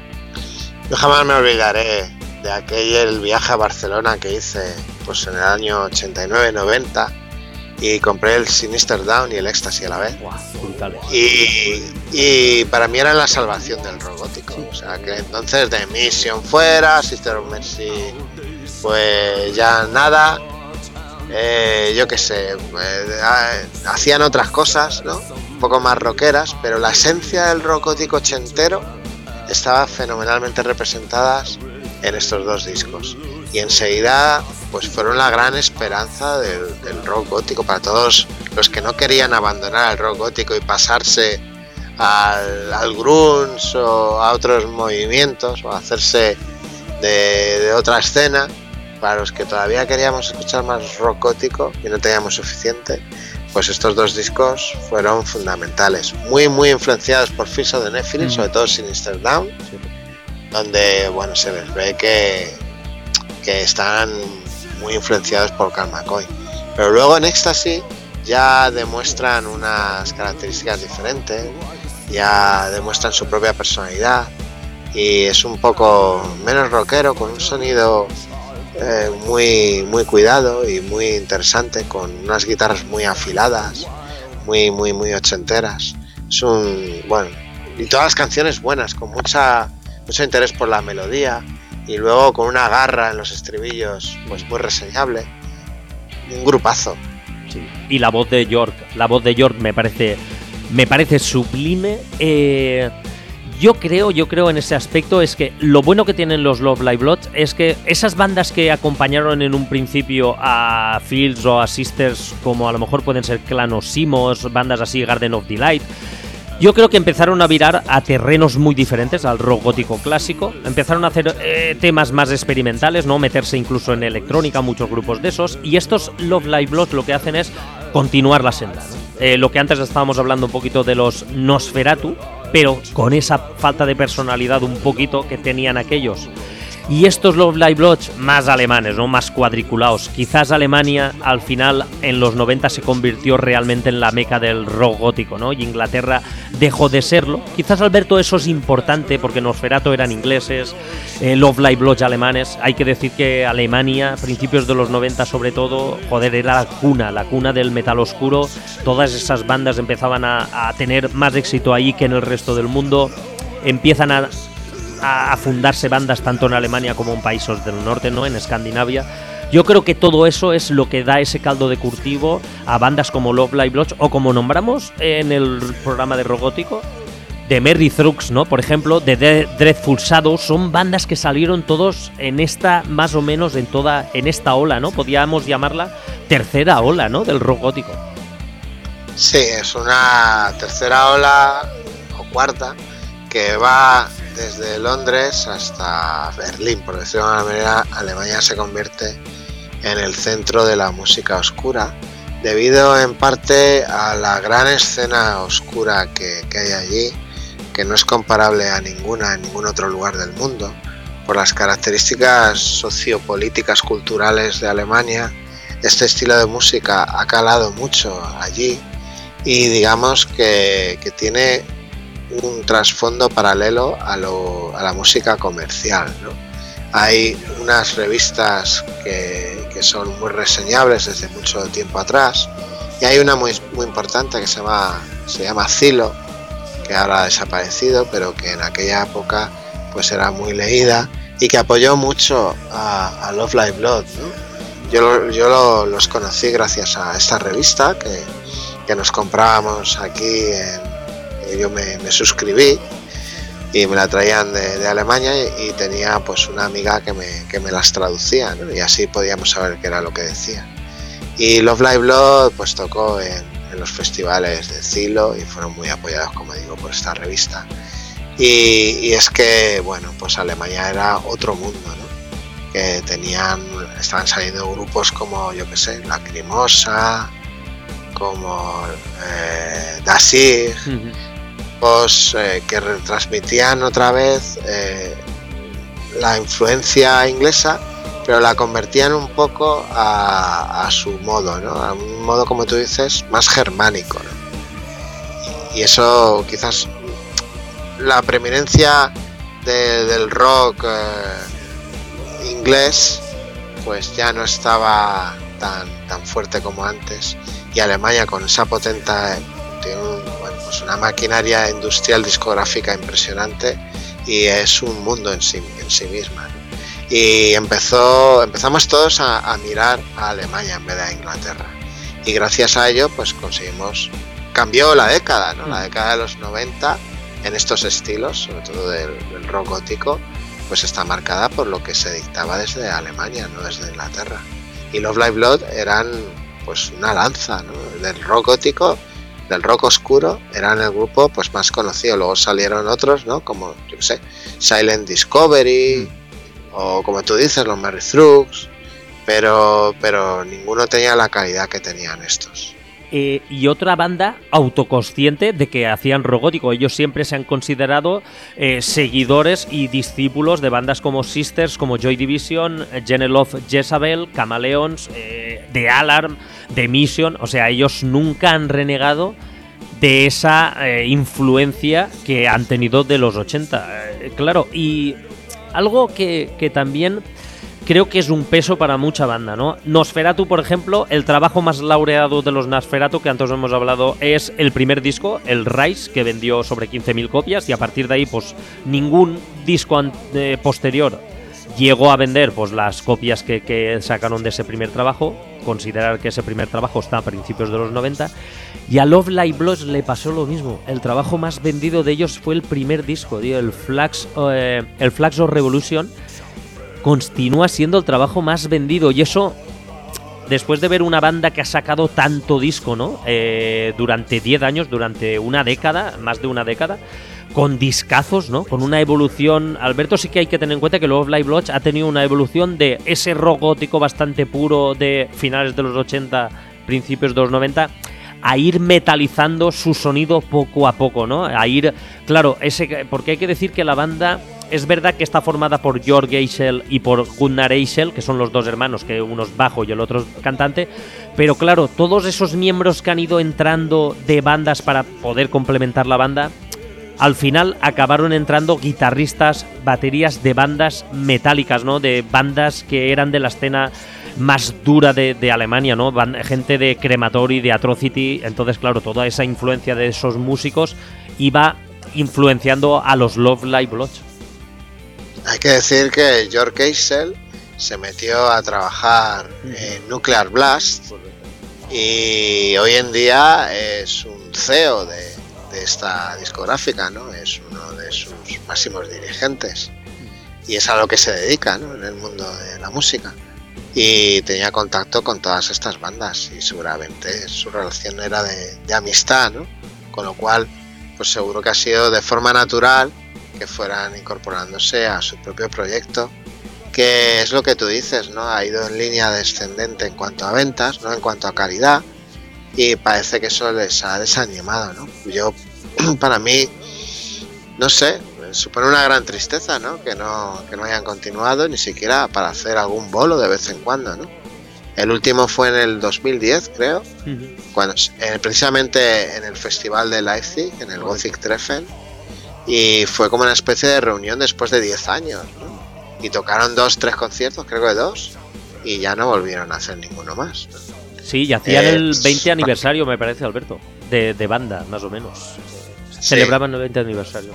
Yo jamás me olvidaré de aquel viaje a Barcelona que hice pues en el año ochenta y nueve noventa y compré el Sinister Down y el Éxtasis a la vez. Wow, brutales. Y, y para mí era la salvación del rock gótico. O sea, que entonces de Mission fuera, Sister of Mercy pues ya nada. Eh, yo qué sé, eh, hacían otras cosas, ¿no? Un poco más rockeras, pero la esencia del rock gótico ochentero estaba fenomenalmente representadas en estos dos discos. Y enseguida pues fueron la gran esperanza del, del rock gótico para todos los que no querían abandonar el rock gótico y pasarse al, al grunge o a otros movimientos o hacerse de, de otra escena. Para los que todavía queríamos escuchar más rock gótico y no teníamos suficiente, pues estos dos discos fueron fundamentales. Muy, muy influenciados por Fields of the Nephilim, mm. sobre todo Sinister Down, sí. donde bueno se les ve que, que están muy influenciados por Karl McCoy. Pero luego en Éxtasis ya demuestran unas características diferentes, ya demuestran su propia personalidad y es un poco menos rockero, con un sonido Eh, muy muy cuidado y muy interesante, con unas guitarras muy afiladas, muy muy muy ochenteras. Es un bueno, y todas las canciones buenas, con mucha mucho interés por la melodía y luego con una garra en los estribillos pues muy reseñable. Un grupazo. Sí. Y la voz de York, la voz de York me parece me parece sublime. Eh Yo creo, yo creo en ese aspecto es que lo bueno que tienen los Love Live Blood es que esas bandas que acompañaron en un principio a Fields o a Sisters, como a lo mejor pueden ser Clan o Simos, bandas así, Garden of Delight, yo creo que empezaron a virar a terrenos muy diferentes al rock gótico clásico. Empezaron a hacer eh, temas más experimentales, ¿no? Meterse incluso en electrónica, muchos grupos de esos. Y estos Love Live Blood lo que hacen es continuar la senda, ¿no? Eh, lo que antes estábamos hablando un poquito de los Nosferatu, pero con esa falta de personalidad un poquito que tenían aquellos. Y estos Love Live Blood más alemanes, ¿no? Más cuadriculados. Quizás Alemania al final en los noventa se convirtió realmente en la meca del rock gótico, ¿no? Y Inglaterra dejó de serlo. Quizás, Alberto, eso es importante porque Nosferatu eran ingleses, eh, Love Live Blood alemanes. Hay que decir que Alemania, principios de los noventa sobre todo, joder, era la cuna, la cuna del metal oscuro. Todas esas bandas empezaban a, a tener más éxito ahí que en el resto del mundo. Empiezan a... a fundarse bandas tanto en Alemania como en países del norte, ¿no? En Escandinavia. Yo creo que todo eso es lo que da ese caldo de cultivo a bandas como Love Live Blood o como nombramos en el programa de rock gótico, de Merry Thrugs, ¿no? Por ejemplo, de Dreadful Shadows. Son bandas que salieron todos en esta, más o menos en toda, en esta ola, ¿no? Podríamos llamarla tercera ola, ¿no? Del rock gótico. Sí, es una tercera ola o cuarta que va desde Londres hasta Berlín, por decirlo de alguna manera. Alemania se convierte en el centro de la música oscura, debido en parte a la gran escena oscura que, que hay allí, que no es comparable a ninguna en ningún otro lugar del mundo, por las características sociopolíticas culturales de Alemania. Este estilo de música ha calado mucho allí y digamos que, que tiene un trasfondo paralelo a, lo, a la música comercial, ¿no? Hay unas revistas que, que son muy reseñables desde mucho tiempo atrás y hay una muy, muy importante que se llama, se llama Zilo, que ahora ha desaparecido, pero que en aquella época pues era muy leída y que apoyó mucho a, a Love Live Blood, ¿no? Yo, yo lo, los conocí gracias a esta revista que, que nos comprábamos aquí en... Yo me, me suscribí y me la traían de, de Alemania y, y tenía pues una amiga que me, que me las traducía, ¿no? Y así podíamos saber qué era lo que decía. Y Love Live Blood pues tocó en, en los festivales de Zilo y fueron muy apoyados, como digo, por esta revista. Y, y es que, bueno, pues Alemania era otro mundo, ¿no? Que tenían, estaban saliendo grupos como, yo qué sé, Lacrimosa, como eh, Dasir, uh-huh. grupos eh, que retransmitían otra vez eh, la influencia inglesa, pero la convertían un poco a, a su modo, ¿no? A un modo, como tú dices, más germánico, ¿no? Y, y eso quizás la preeminencia de, del rock eh, inglés pues ya no estaba tan, tan fuerte como antes, y Alemania con esa potente tiene un, bueno, pues una maquinaria industrial discográfica impresionante y es un mundo en sí, en sí misma, ¿no? Y empezó, empezamos todos a, a mirar a Alemania en vez de a Inglaterra, y gracias a ello pues conseguimos, cambió la década, ¿no? La década de los noventa en estos estilos, sobre todo del, del rock gótico, pues está marcada por lo que se dictaba desde Alemania, no desde Inglaterra. Y Love Like Blood eran pues una lanza, ¿no? Del rock gótico, del rock oscuro, eran el grupo pues más conocido. Luego salieron otros, ¿no? Como, yo qué sé, Silent Discovery, mm. o como tú dices, los Merry Thugs, pero, pero ninguno tenía la calidad que tenían estos. Eh, y otra banda autoconsciente de que hacían rock gótico. Ellos siempre se han considerado eh, seguidores y discípulos de bandas como Sisters, como Joy Division, Gentle of Jezabel, Chameleons, eh, The Alarm, The Mission. O sea, ellos nunca han renegado de esa eh, influencia que han tenido de los ochenta. Eh, claro, y algo que, que también creo que es un peso para mucha banda, ¿no? Nosferatu, por ejemplo, el trabajo más laureado de los Nosferatu, que antes hemos hablado, es el primer disco, el Rise, que vendió sobre quince mil copias, y a partir de ahí, pues, ningún disco eh, posterior llegó a vender pues las copias que, que sacaron de ese primer trabajo. Considerar que ese primer trabajo está a principios de los noventa. Y a Love Like Blood le pasó lo mismo. El trabajo más vendido de ellos fue el primer disco, tío, el Flags, eh, el Flags of Revolution. Continúa siendo el trabajo más vendido, y eso después de ver una banda que ha sacado tanto disco, ¿no? Eh, durante diez años, durante una década, más de una década, con discazos, ¿no? Con una evolución. Alberto, sí que hay que tener en cuenta que Love Like Blood ha tenido una evolución de ese rock gótico bastante puro de finales de los ochenta, principios de los noventa, a ir metalizando su sonido poco a poco, ¿no? A ir, claro, ese, porque hay que decir que la banda es verdad que está formada por Jörg Geisel y por Gunnar Eisel, que son los dos hermanos, que uno es bajo y el otro es cantante, pero claro, todos esos miembros que han ido entrando de bandas para poder complementar la banda, al final acabaron entrando guitarristas, baterías de bandas metálicas, ¿no? De bandas que eran de la escena más dura de, de Alemania, ¿no? Gente de Crematory, de Atrocity. Entonces, claro, toda esa influencia de esos músicos iba influenciando a los Love Like Blood. Hay que decir que Jörg Geisel se metió a trabajar en Nuclear Blast y hoy en día es un C E O de, de esta discográfica, ¿no? Es uno de sus máximos dirigentes y es a lo que se dedica, ¿no? En el mundo de la música. Y tenía contacto con todas estas bandas y seguramente su relación era de, de amistad, ¿no? Con lo cual, pues seguro que ha sido de forma natural que fueran incorporándose a su propio proyecto, que es lo que tú dices, ¿no? Ha ido en línea descendente en cuanto a ventas, ¿no? En cuanto a calidad, y parece que eso les ha desanimado, ¿no? Yo, para mí, no sé, supone una gran tristeza, ¿no? Que no, que no hayan continuado ni siquiera para hacer algún bolo de vez en cuando, ¿no? El último fue en el dos mil diez, creo, uh-huh. cuando eh, precisamente en el festival de Leipzig, en el Gothic Treffen, y fue como una especie de reunión después de diez años, ¿no? Y tocaron dos, tres conciertos, creo que dos, y ya no volvieron a hacer ninguno más, ¿no? Sí, y hacían eh, el veinte aniversario, me parece, Alberto, de, de banda, más o menos. Sí. Celebraban el veinte aniversario.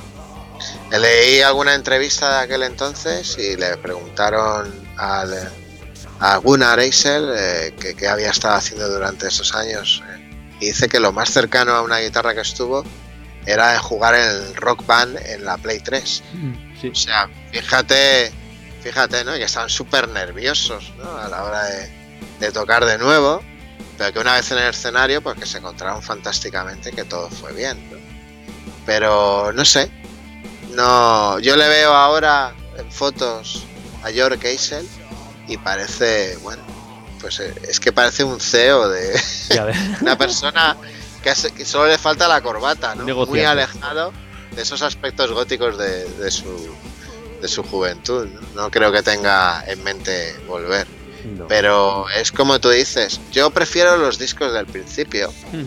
Leí alguna entrevista de aquel entonces y le preguntaron al, a Gunnar Eisel eh, que, que había estado haciendo durante esos años, eh, y dice que lo más cercano a una guitarra que estuvo era jugar en el Rock Band en la Play tres. Sí. O sea, fíjate, fíjate, ¿no? Que estaban súper nerviosos, ¿no? A la hora de, de tocar de nuevo, pero que una vez en el escenario, pues que se encontraron fantásticamente, que todo fue bien, ¿no? Pero no sé, no, yo le veo ahora en fotos a Jörg Geisel y parece, bueno, pues es que parece un C E O de una persona que, hace, que solo le falta la corbata, ¿no? Negociante. Muy alejado de esos aspectos góticos de, de su de su juventud, ¿no? No creo que tenga en mente volver. No. Pero es como tú dices, yo prefiero los discos del principio,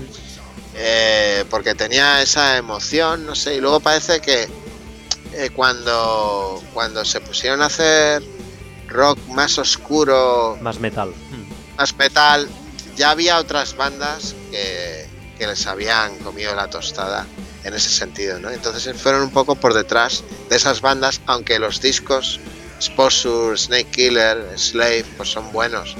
eh, porque tenía esa emoción, no sé, y luego parece que eh, cuando, cuando se pusieron a hacer rock más oscuro, Más metal. más metal, ya había otras bandas que, que les habían comido la tostada en ese sentido, ¿no? Entonces fueron un poco por detrás de esas bandas, aunque los discos Exposure, Snake Killer, Slave, pues son buenos, ¿no?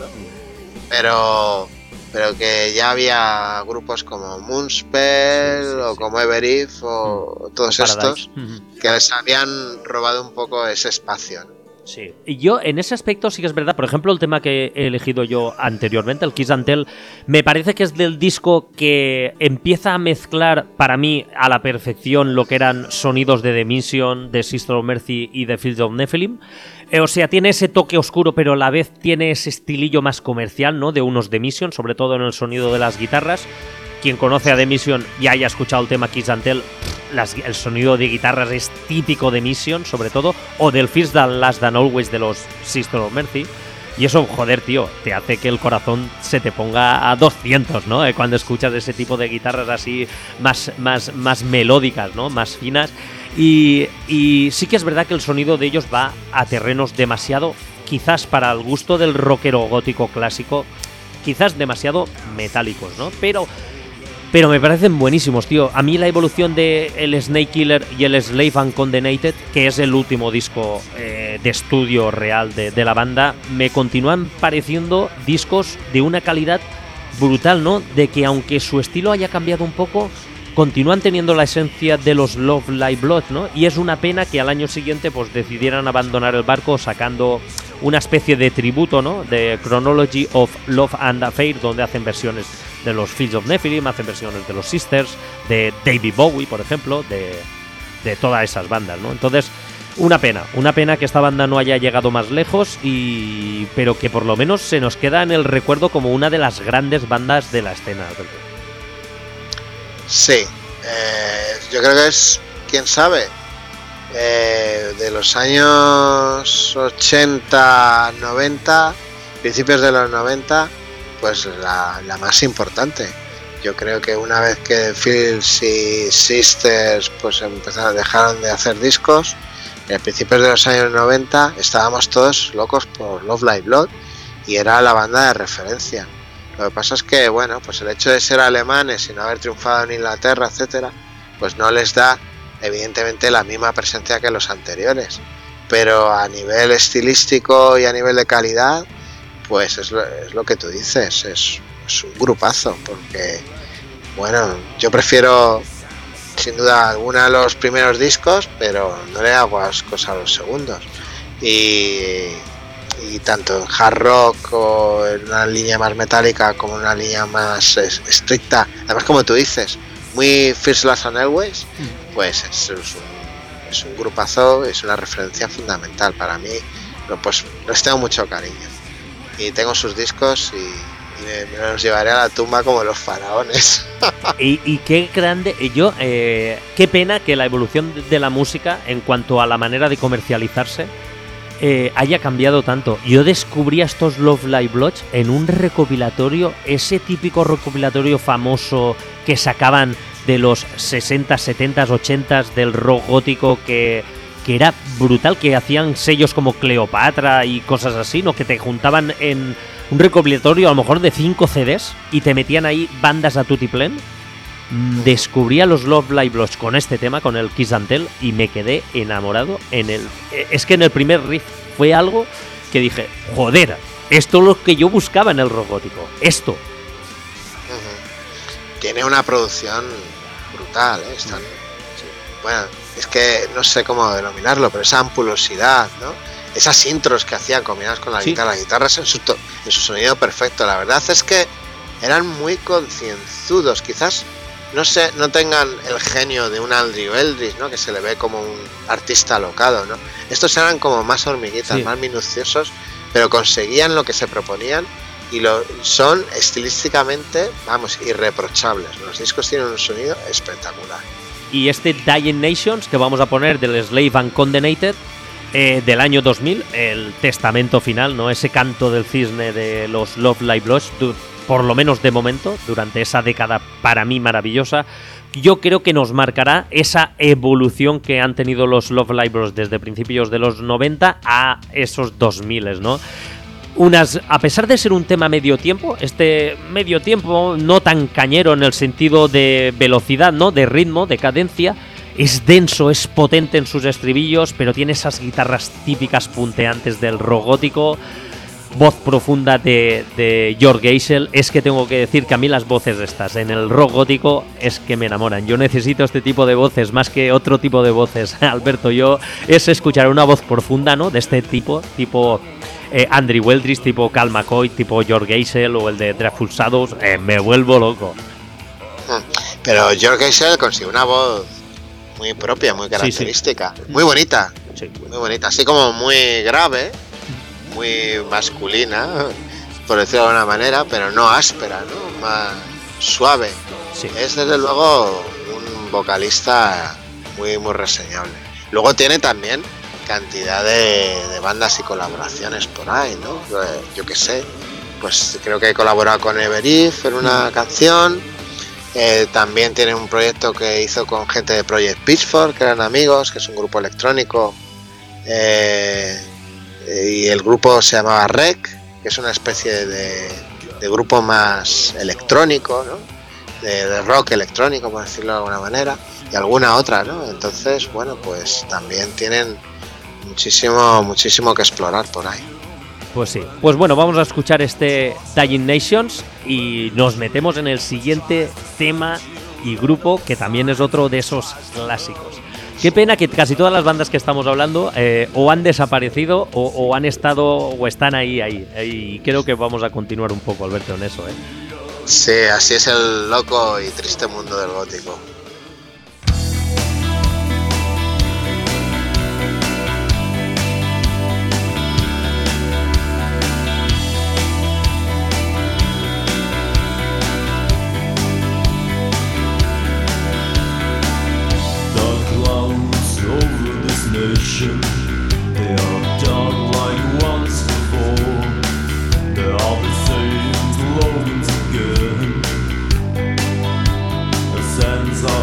Pero, pero que ya había grupos como Moonspell, Sí, sí, o sí. como Everif o todos Paradise. estos Ujú. que les habían robado un poco ese espacio, ¿no? Sí. Y yo, en ese aspecto, sí que es verdad. Por ejemplo, el tema que he elegido yo anteriormente, el Kiss and Tell, me parece que es del disco que empieza a mezclar, para mí, a la perfección lo que eran sonidos de The Mission, de Sister of Mercy y de Fields of Nephilim. Eh, o sea, tiene ese toque oscuro, pero a la vez tiene ese estilillo más comercial, ¿no? De unos The Mission, sobre todo en el sonido de las guitarras. Quien conoce a The Mission y haya escuchado el tema Kiss and Tell, las, el sonido de guitarras es típico de Mission, sobre todo, o del First Than Last Than Always de los Sister of Mercy. Y eso, joder, tío, te hace que el corazón se te ponga a doscientos, ¿no? Eh, cuando escuchas ese tipo de guitarras así más, más, más melódicas, ¿no? Más finas. Y, y sí que es verdad que el sonido de ellos va a terrenos demasiado, quizás para el gusto del rockero gótico clásico, quizás demasiado metálicos, ¿no? Pero... Pero me parecen buenísimos, tío. A mí la evolución de el Snake Killer y el Slave Uncondenated, que es el último disco eh, de estudio real de, de la banda, me continúan pareciendo discos de una calidad brutal, ¿no? De que aunque su estilo haya cambiado un poco, continúan teniendo la esencia de los Love Like Blood, ¿no? Y es una pena que al año siguiente pues decidieran abandonar el barco sacando una especie de tributo, ¿no? De Chronology of Love and Affair, donde hacen versiones de los Fields of Nephilim, hacen versiones de los Sisters, de David Bowie, por ejemplo, de, de todas esas bandas, ¿no? Entonces, una pena, una pena que esta banda no haya llegado más lejos, y pero que por lo menos se nos queda en el recuerdo como una de las grandes bandas de la escena. Sí, eh, yo creo que es, quién sabe, eh, de los años ochenta, noventa, principios de los noventa, pues la, la más importante. Yo creo que una vez que Fields y Sisters pues empezaron, dejaron de hacer discos, en principios de los años noventa estábamos todos locos por Love Like Blood y era la banda de referencia. Lo que pasa es que, bueno, pues el hecho de ser alemanes y no haber triunfado en Inglaterra, etcétera, pues no les da, evidentemente, la misma presencia que los anteriores. Pero a nivel estilístico y a nivel de calidad, pues es lo, es lo que tú dices, es, es un grupazo, porque, bueno, yo prefiero, sin duda alguna, los primeros discos, pero no le hago ascos a los segundos. Y... y tanto en hard rock o en una línea más metálica como en una línea más es, estricta, además como tú dices, muy First Last and Always, pues es, es, un, es un grupazo, es una referencia fundamental para mí, pero pues les tengo mucho cariño y tengo sus discos y, y me, me los llevaré a la tumba como los faraones. Y, y qué grande, y yo, eh, qué pena que la evolución de la música en cuanto a la manera de comercializarse Eh, haya cambiado tanto. Yo descubrí a estos Love Like Blood en un recopilatorio, ese típico recopilatorio famoso que sacaban de los sesenta, setenta, ochenta del rock gótico, que, que era brutal, que hacían sellos como Cleopatra y cosas así, ¿no? Que te juntaban en un recopilatorio a lo mejor de cinco C Ds y te metían ahí bandas a tutiplén. Descubrí a los Love Like Blood con este tema, con el Kiss and Tell, y me quedé enamorado en el... Es que en el primer riff fue algo que dije, joder, esto es lo que yo buscaba en el rock gótico, esto. Uh-huh. Tiene una producción brutal, ¿eh? Están, sí. Bueno, es que no sé cómo denominarlo, pero esa ampulosidad, ¿no? Esas intros que hacían combinadas con la Sí. guitarra, las guitarras en su, to- en su sonido perfecto. La verdad es que eran muy concienzudos, quizás no sé, no tengan el genio de un Andrew Eldridge, ¿no? Que se le ve como un artista alocado, ¿no? Estos eran como más hormiguitas, Sí. más minuciosos, pero conseguían lo que se proponían y lo son estilísticamente, vamos, irreprochables. Los discos tienen un sonido espectacular. Y este Dying Nations que vamos a poner del Slave and Condenated eh, del año dos mil, el testamento final, ¿no? Ese canto del cisne de los Love Live Blues, por lo menos de momento, durante esa década para mí maravillosa, yo creo que nos marcará esa evolución que han tenido los Love Live Blues desde principios de los noventa a esos dos mil, ¿no? Unas, a pesar de ser un tema medio tiempo, este medio tiempo no tan cañero en el sentido de velocidad, ¿no? De ritmo, de cadencia, es denso, es potente en sus estribillos, pero tiene esas guitarras típicas punteantes del rock gótico, voz profunda de, de Jörg Geisel. Es que tengo que decir que a mí las voces estas en el rock gótico es que me enamoran. Yo necesito este tipo de voces más que otro tipo de voces, Alberto. Yo es escuchar una voz profunda, ¿no? De este tipo, tipo eh, Andrew Weldridge, tipo Cal McCoy, tipo Jörg Geisel o el de Dragful Shadows. Eh, me vuelvo loco. Pero Jörg Geisel consigue una voz muy propia, muy característica, sí, sí. Muy bonita, sí. Muy bonita, así como muy grave, muy masculina, por decirlo de alguna manera, pero no áspera, ¿no? Más suave. Sí. Es desde luego un vocalista muy muy reseñable. Luego tiene también cantidad de, de bandas y colaboraciones por ahí, ¿no? Yo qué sé, pues creo que he colaborado con Everif en una canción. Eh, también tiene un proyecto que hizo con gente de Project Pitchfork, que eran amigos, que es un grupo electrónico, eh, y el grupo se llamaba Rec, que es una especie de, de grupo más electrónico, ¿no? de, de rock electrónico, por decirlo de alguna manera, y alguna otra, ¿no? Entonces, bueno, pues también tienen muchísimo, muchísimo que explorar por ahí. Pues sí, pues bueno, vamos a escuchar este Dying Nations y nos metemos en el siguiente tema y grupo, que también es otro de esos clásicos. Qué pena que casi todas las bandas que estamos hablando eh, o han desaparecido o, o han estado o están ahí, ahí. Y creo que vamos a continuar un poco, Alberto, en eso, ¿eh? Sí, así es el loco y triste mundo del gótico. They are done like once before. They're all the same, glowing together. A sense of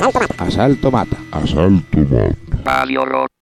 Asalto mata. Asalto mata.